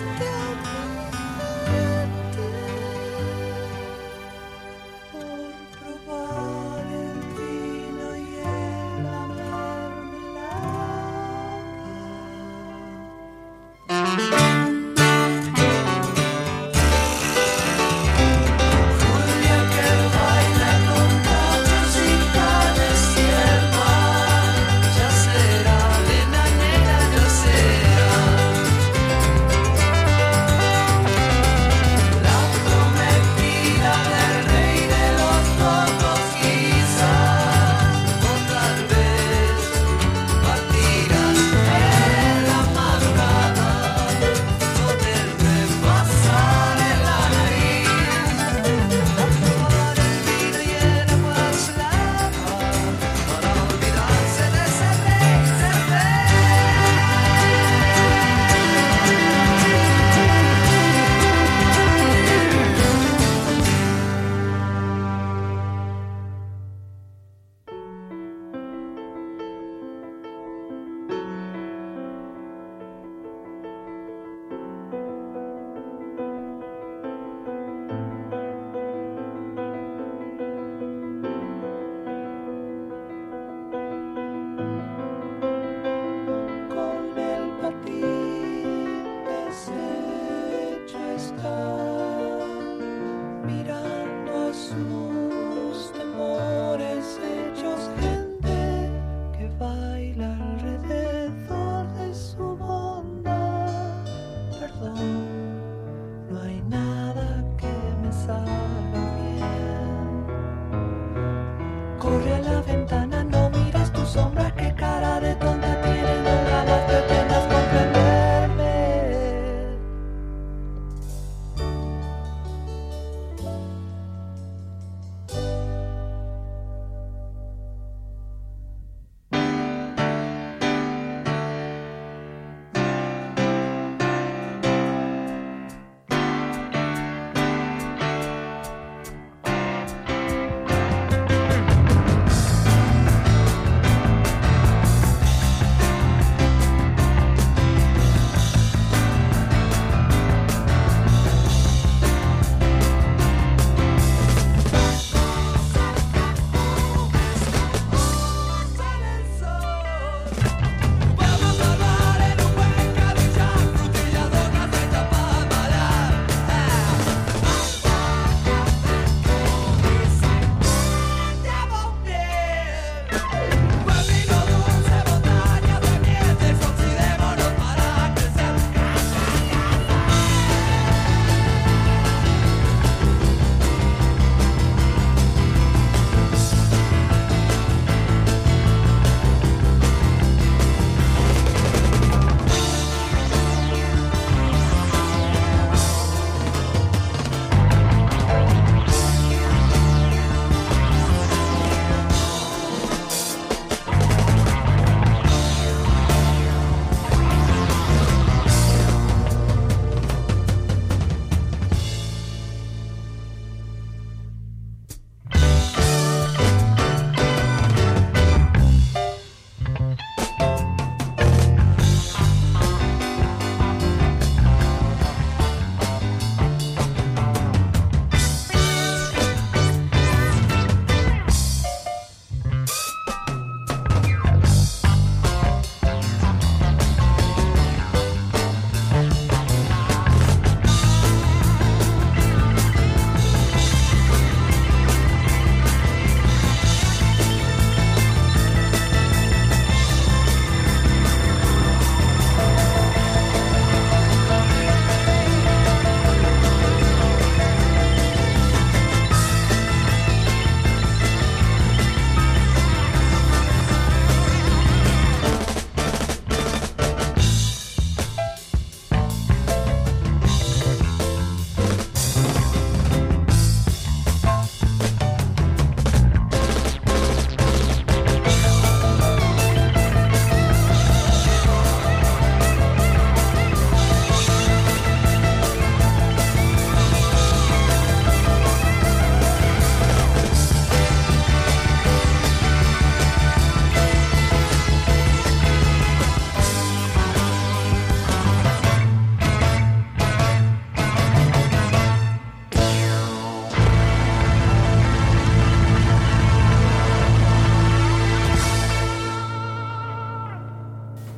Ya será de manera grosera.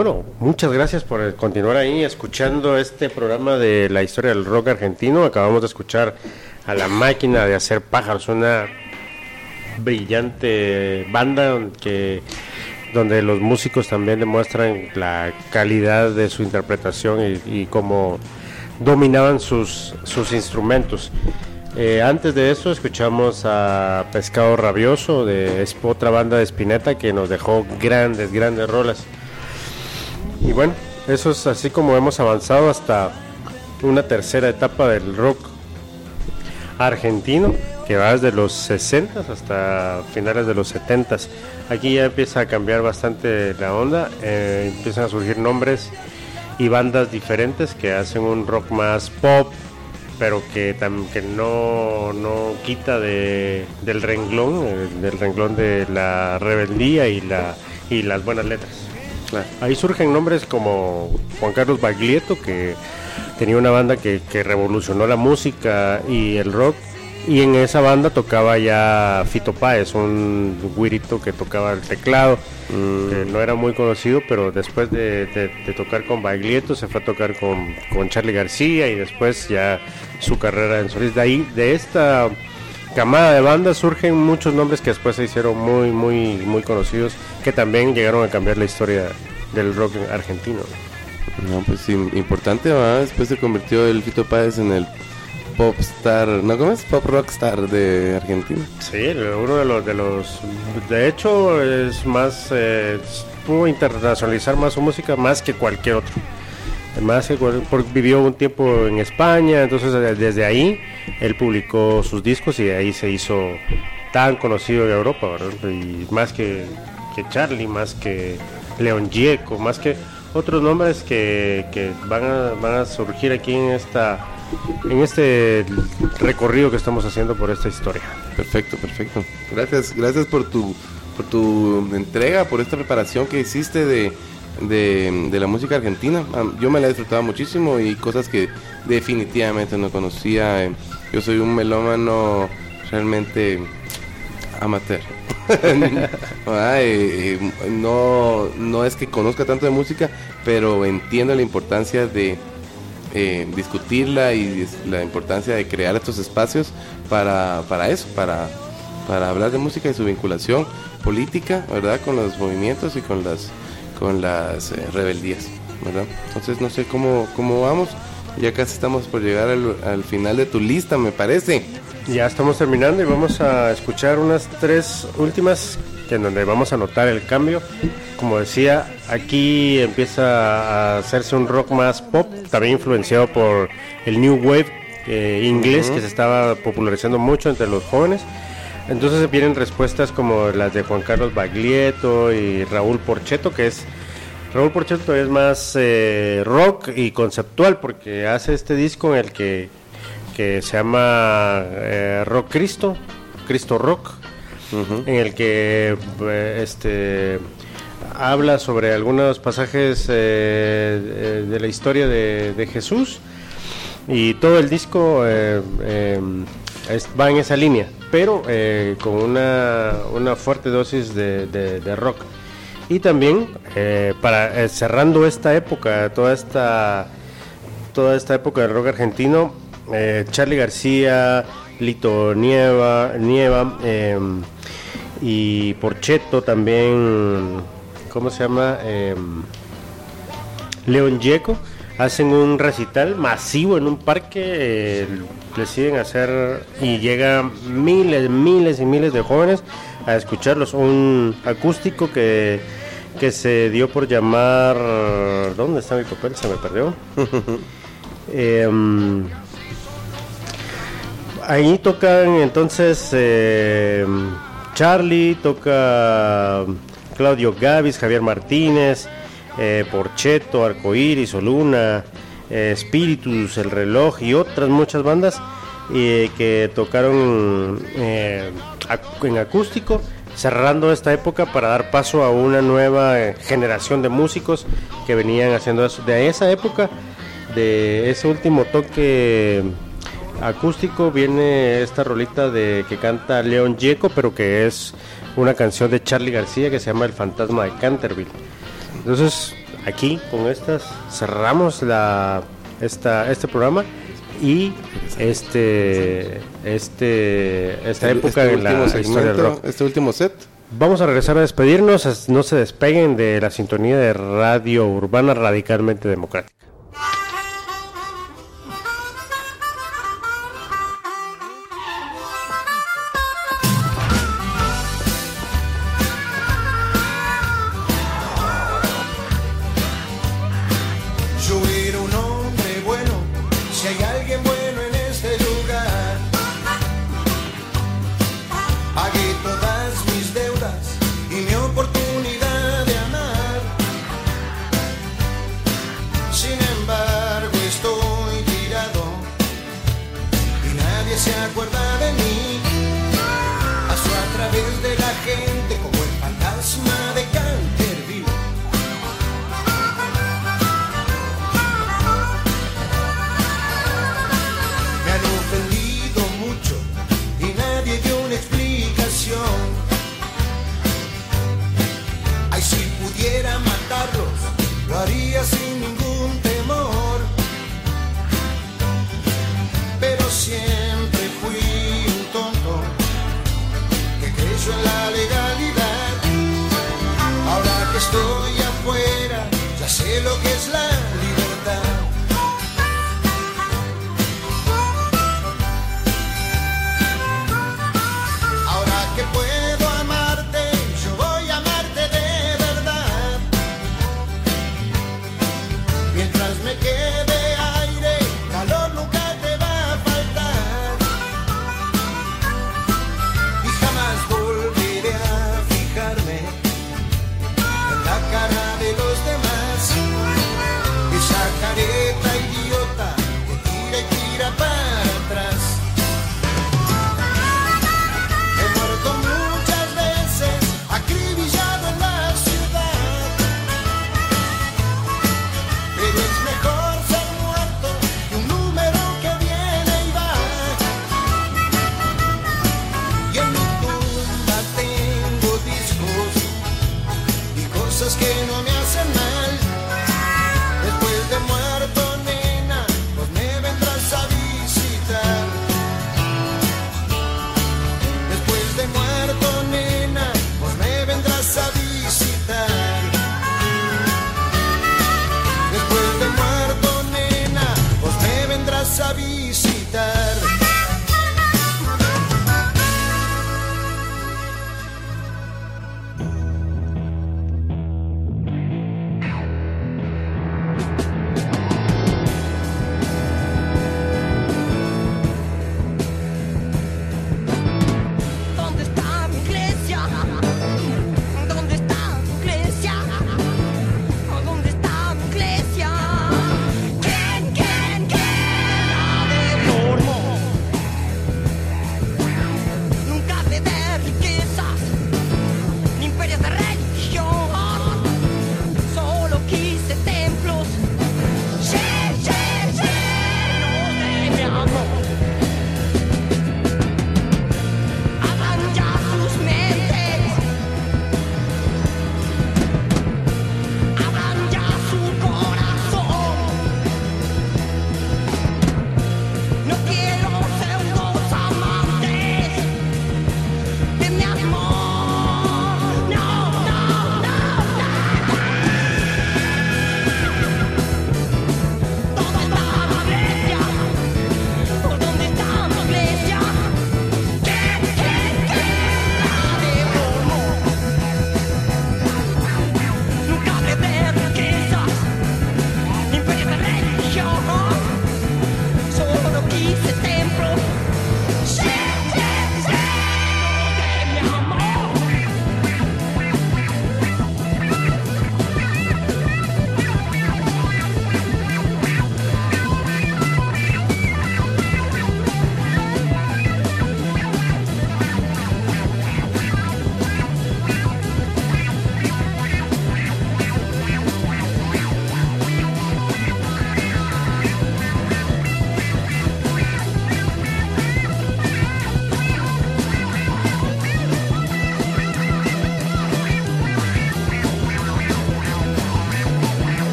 bueno, muchas gracias por continuar ahí escuchando este programa de la historia del rock argentino. Acabamos de escuchar a La Máquina de Hacer Pájaros, una brillante banda donde los músicos también demuestran la calidad de su interpretación y cómo dominaban sus instrumentos. Antes de eso escuchamos a Pescado Rabioso, otra banda de Spinetta que nos dejó grandes rolas. Y bueno, eso es así como hemos avanzado hasta una tercera etapa del rock argentino, que va desde los 60 hasta finales de los 70. Aquí ya empieza a cambiar bastante la onda, empiezan a surgir nombres y bandas diferentes que hacen un rock más pop, pero que no quita del renglón de la rebeldía y las buenas letras. Claro. Ahí surgen nombres como Juan Carlos Baglietto, que tenía una banda que revolucionó la música y el rock, y en esa banda tocaba ya Fito Páez, un güirito que tocaba el teclado, que no era muy conocido, pero después de tocar con Baglietto se fue a tocar con Charly García, y después ya su carrera en solista. De esta camada de bandas surgen muchos nombres que después se hicieron muy conocidos, que también llegaron a cambiar la historia del rock argentino. No, pues sí, importante, ¿verdad? Después se convirtió el Fito Páez en el pop star, ¿no? ¿Cómo es? Pop rock star de Argentina. Sí, uno de los de hecho es más, pudo internacionalizar más su música más que cualquier otro. Porque vivió un tiempo en España, entonces desde ahí él publicó sus discos y de ahí se hizo tan conocido en Europa, ¿verdad? Y más que Charly, más que León Gieco, más que otros nombres que van a surgir aquí en este recorrido que estamos haciendo por esta historia. Perfecto. Gracias por tu entrega, por esta preparación que hiciste de la música argentina. Yo me la he disfrutado muchísimo y cosas que definitivamente no conocía. Yo soy un melómano realmente amateur. No es que conozca tanto de música, pero entiendo la importancia de discutirla y la importancia de crear estos espacios para hablar de música y su vinculación política, ¿verdad? Con los movimientos y con las rebeldías, ¿verdad? Entonces no sé cómo vamos. Ya casi estamos por llegar al final de tu lista, me parece. Ya estamos terminando y vamos a escuchar unas 3 últimas en donde vamos a notar el cambio. Como decía, aquí empieza a hacerse un rock más pop, también influenciado por el New Wave inglés, que se estaba popularizando mucho entre los jóvenes. Entonces vienen respuestas como las de Juan Carlos Baglietto y Raúl Porchetto, Raúl Porchetto es más rock y conceptual, porque hace este disco en el que se llama Rock Cristo Rock, en el que habla sobre algunos pasajes de la historia de Jesús, y todo el disco va en esa línea, pero con una fuerte dosis de rock. Y también para cerrando esta época, toda esta época del rock argentino, Charly García, Lito Nieva y Porchetto también, ¿cómo se llama? León Gieco, hacen un recital masivo en un parque, deciden hacer, y llegan miles y miles de jóvenes a escucharlos, un acústico que se dio por llamar, ¿dónde está mi papel? Se me perdió. Ahí tocan entonces Charly, toca Claudio Gavis, Javier Martínez, Porchetto, Arcoíris, Oluna, Spiritus, El Reloj y otras muchas bandas que tocaron en acústico, cerrando esta época para dar paso a una nueva generación de músicos que venían haciendo eso. De esa época, de ese último toque acústico, viene esta rolita que canta León Gieco, pero que es una canción de Charly García que se llama El Fantasma de Canterville. Entonces aquí con estas cerramos este programa y esta época en la historia del rock. Este último set. Vamos a regresar a despedirnos. No se despeguen de la sintonía de Radio Urbana Radicalmente Democrática. Yo era un hombre bueno, si hay alguien bueno en este lugar. Pagué todas mis deudas y mi oportunidad de amar. Sin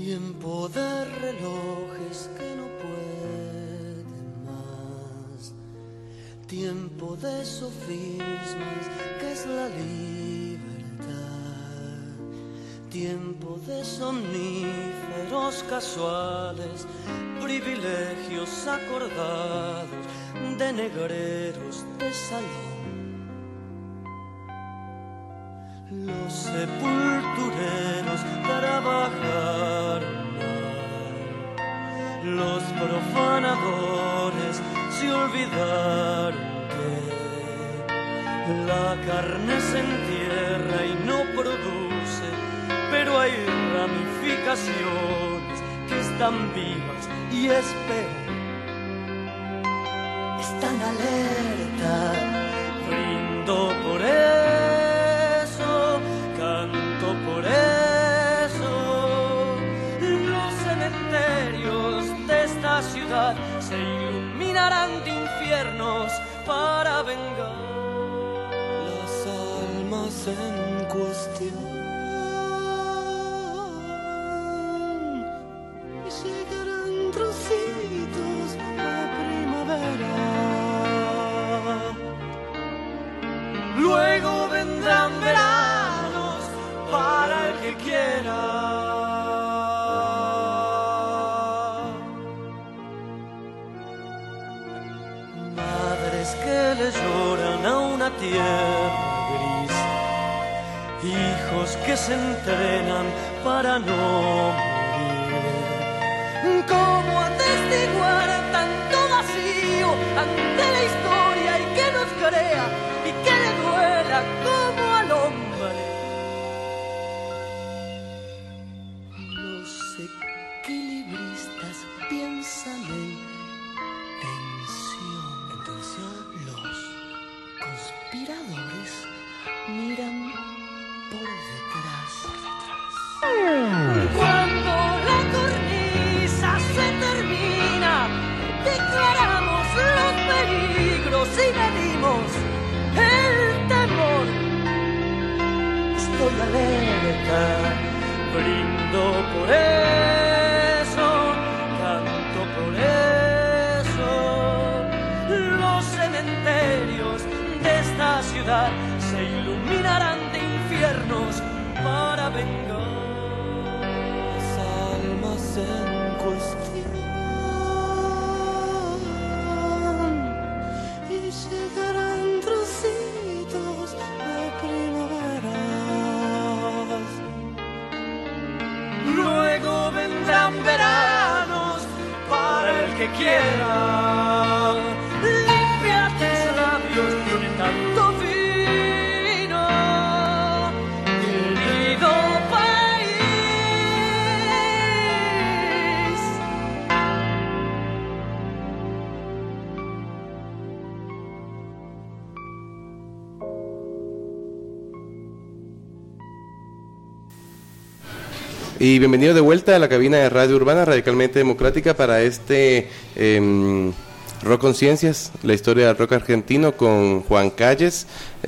Tiempo de relojes que no pueden más, tiempo de sofismas que es la libertad, tiempo de somníferos casuales, privilegios acordados, de negreros de salón. Los sepultureros trabajaron mal, los profanadores se olvidaron que la carne se entierra y no produce, pero hay ramificaciones que están vivas y esperan, están alerta, brindo por eso, canto por eso. Los cementerios de esta ciudad se iluminarán de infiernos para vengar las almas en cuestión. Y llegarán trocitos de primavera. Luego vendrán veranos para el que quiera. Madres que le lloran a una tierra gris, hijos que se entrenan para no morir. ¿Cómo atestiguar tanto vacío ante la historia y que nos crea y que le duela como al hombre? Los equilibristas piensan en tensión. Los conspiradores miran por detrás. Cuando la cornisa se termina, declaramos los peligros y medimos el temor. Estoy alerta, brindo por eso, canto por eso. Los cementerios de esta ciudad se iluminarán de infiernos para vengar las almas en cuestión. Y llegarán trocitos de primaveras. Luego vendrán veranos para el que quiera. Limpia tus labios de tanto vino, querido país. Y bienvenido de vuelta a la cabina de Radio Urbana Radicalmente Democrática para este Rock Conciencias, la historia del rock argentino con Juan Calles.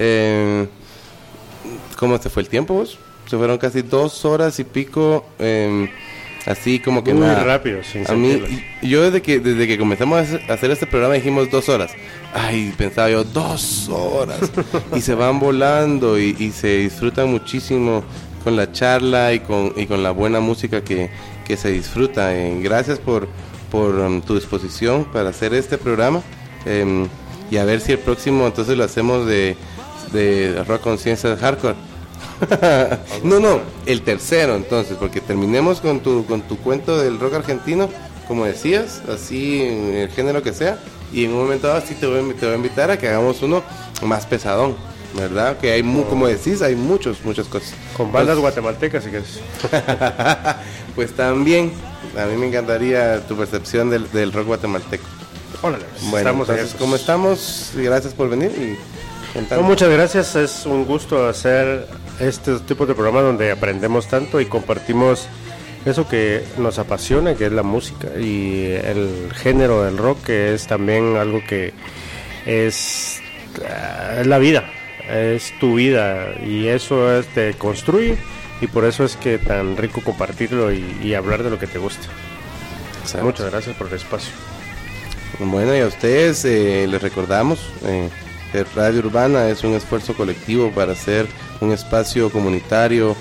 ¿Cómo te fue el tiempo vos? Se fueron casi 2 horas y pico, así como que muy nada. rápido, sin a mí, sentirlo. yo desde que comenzamos a hacer este programa dijimos 2 horas. Ay, pensaba yo, 2 horas. Y se van volando y se disfrutan muchísimo con la charla y con la buena música que se disfruta. Gracias por tu disposición para hacer este programa, y a ver si el próximo entonces lo hacemos de Rock Conciencia Hardcore. no, el tercero entonces, porque terminemos con tu cuento del rock argentino, como decías, así en el género que sea, y en un momento dado sí te voy a invitar a que hagamos uno más pesadón, ¿verdad? Que hay, como decís, hay muchas cosas. Con bandas guatemaltecas, si quieres. Pues también, a mí me encantaría tu percepción del rock guatemalteco. Órale, Bueno, estamos entonces, abiertos. ¿cómo estamos? Gracias por venir y contarnos. No, muchas gracias, es un gusto hacer este tipo de programas donde aprendemos tanto y compartimos eso que nos apasiona, que es la música y el género del rock, que es también algo que es la vida, es tu vida, y eso te construye y por eso es que tan rico compartirlo y hablar de lo que te gusta. Exacto. Muchas gracias por el espacio. Bueno, y a ustedes les recordamos que Radio Urbana es un esfuerzo colectivo para hacer un espacio comunitario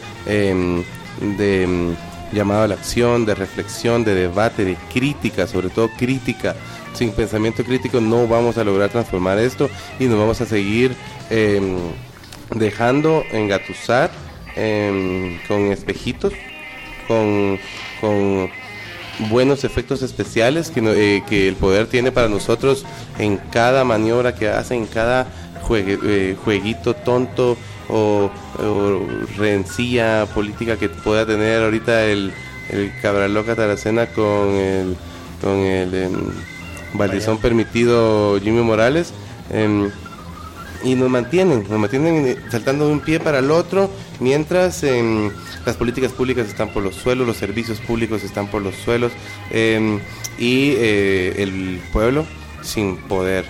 llamado a la acción, de reflexión, de debate, de crítica, sobre todo crítica. Sin pensamiento crítico no vamos a lograr transformar esto y nos vamos a seguir dejando engatusar con espejitos, con buenos efectos especiales que el poder tiene para nosotros en cada maniobra que hace, en cada jueguito tonto o rencilla política que pueda tener ahorita el Cabraloca Taracena con el baldizón permitido Jimmy Morales, y nos mantienen saltando de un pie para el otro, mientras las políticas públicas están por los suelos, los servicios públicos están por los suelos, y el pueblo sin poder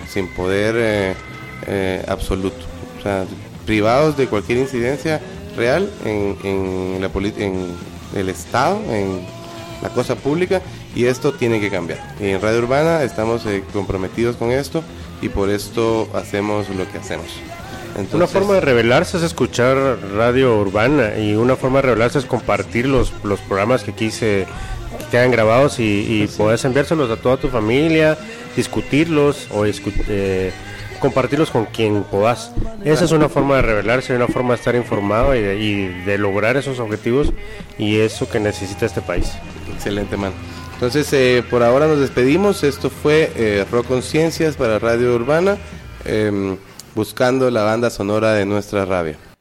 absoluto, o sea, privados de cualquier incidencia real en el Estado, en la cosa pública, y esto tiene que cambiar. Y en Radio Urbana estamos comprometidos con esto y por esto hacemos lo que hacemos. Entonces, una forma de rebelarse es escuchar Radio Urbana, y una forma de rebelarse es compartir los programas que aquí se quedan grabados y podés enviárselos a toda tu familia, discutirlos o compartirlos con quien podás. Esa es una forma de rebelarse, una forma de estar informado y de lograr esos objetivos y eso que necesita este país. Excelente, man. Entonces, por ahora nos despedimos. Esto fue Rock Conciencias para Radio Urbana, buscando la banda sonora de nuestra rabia.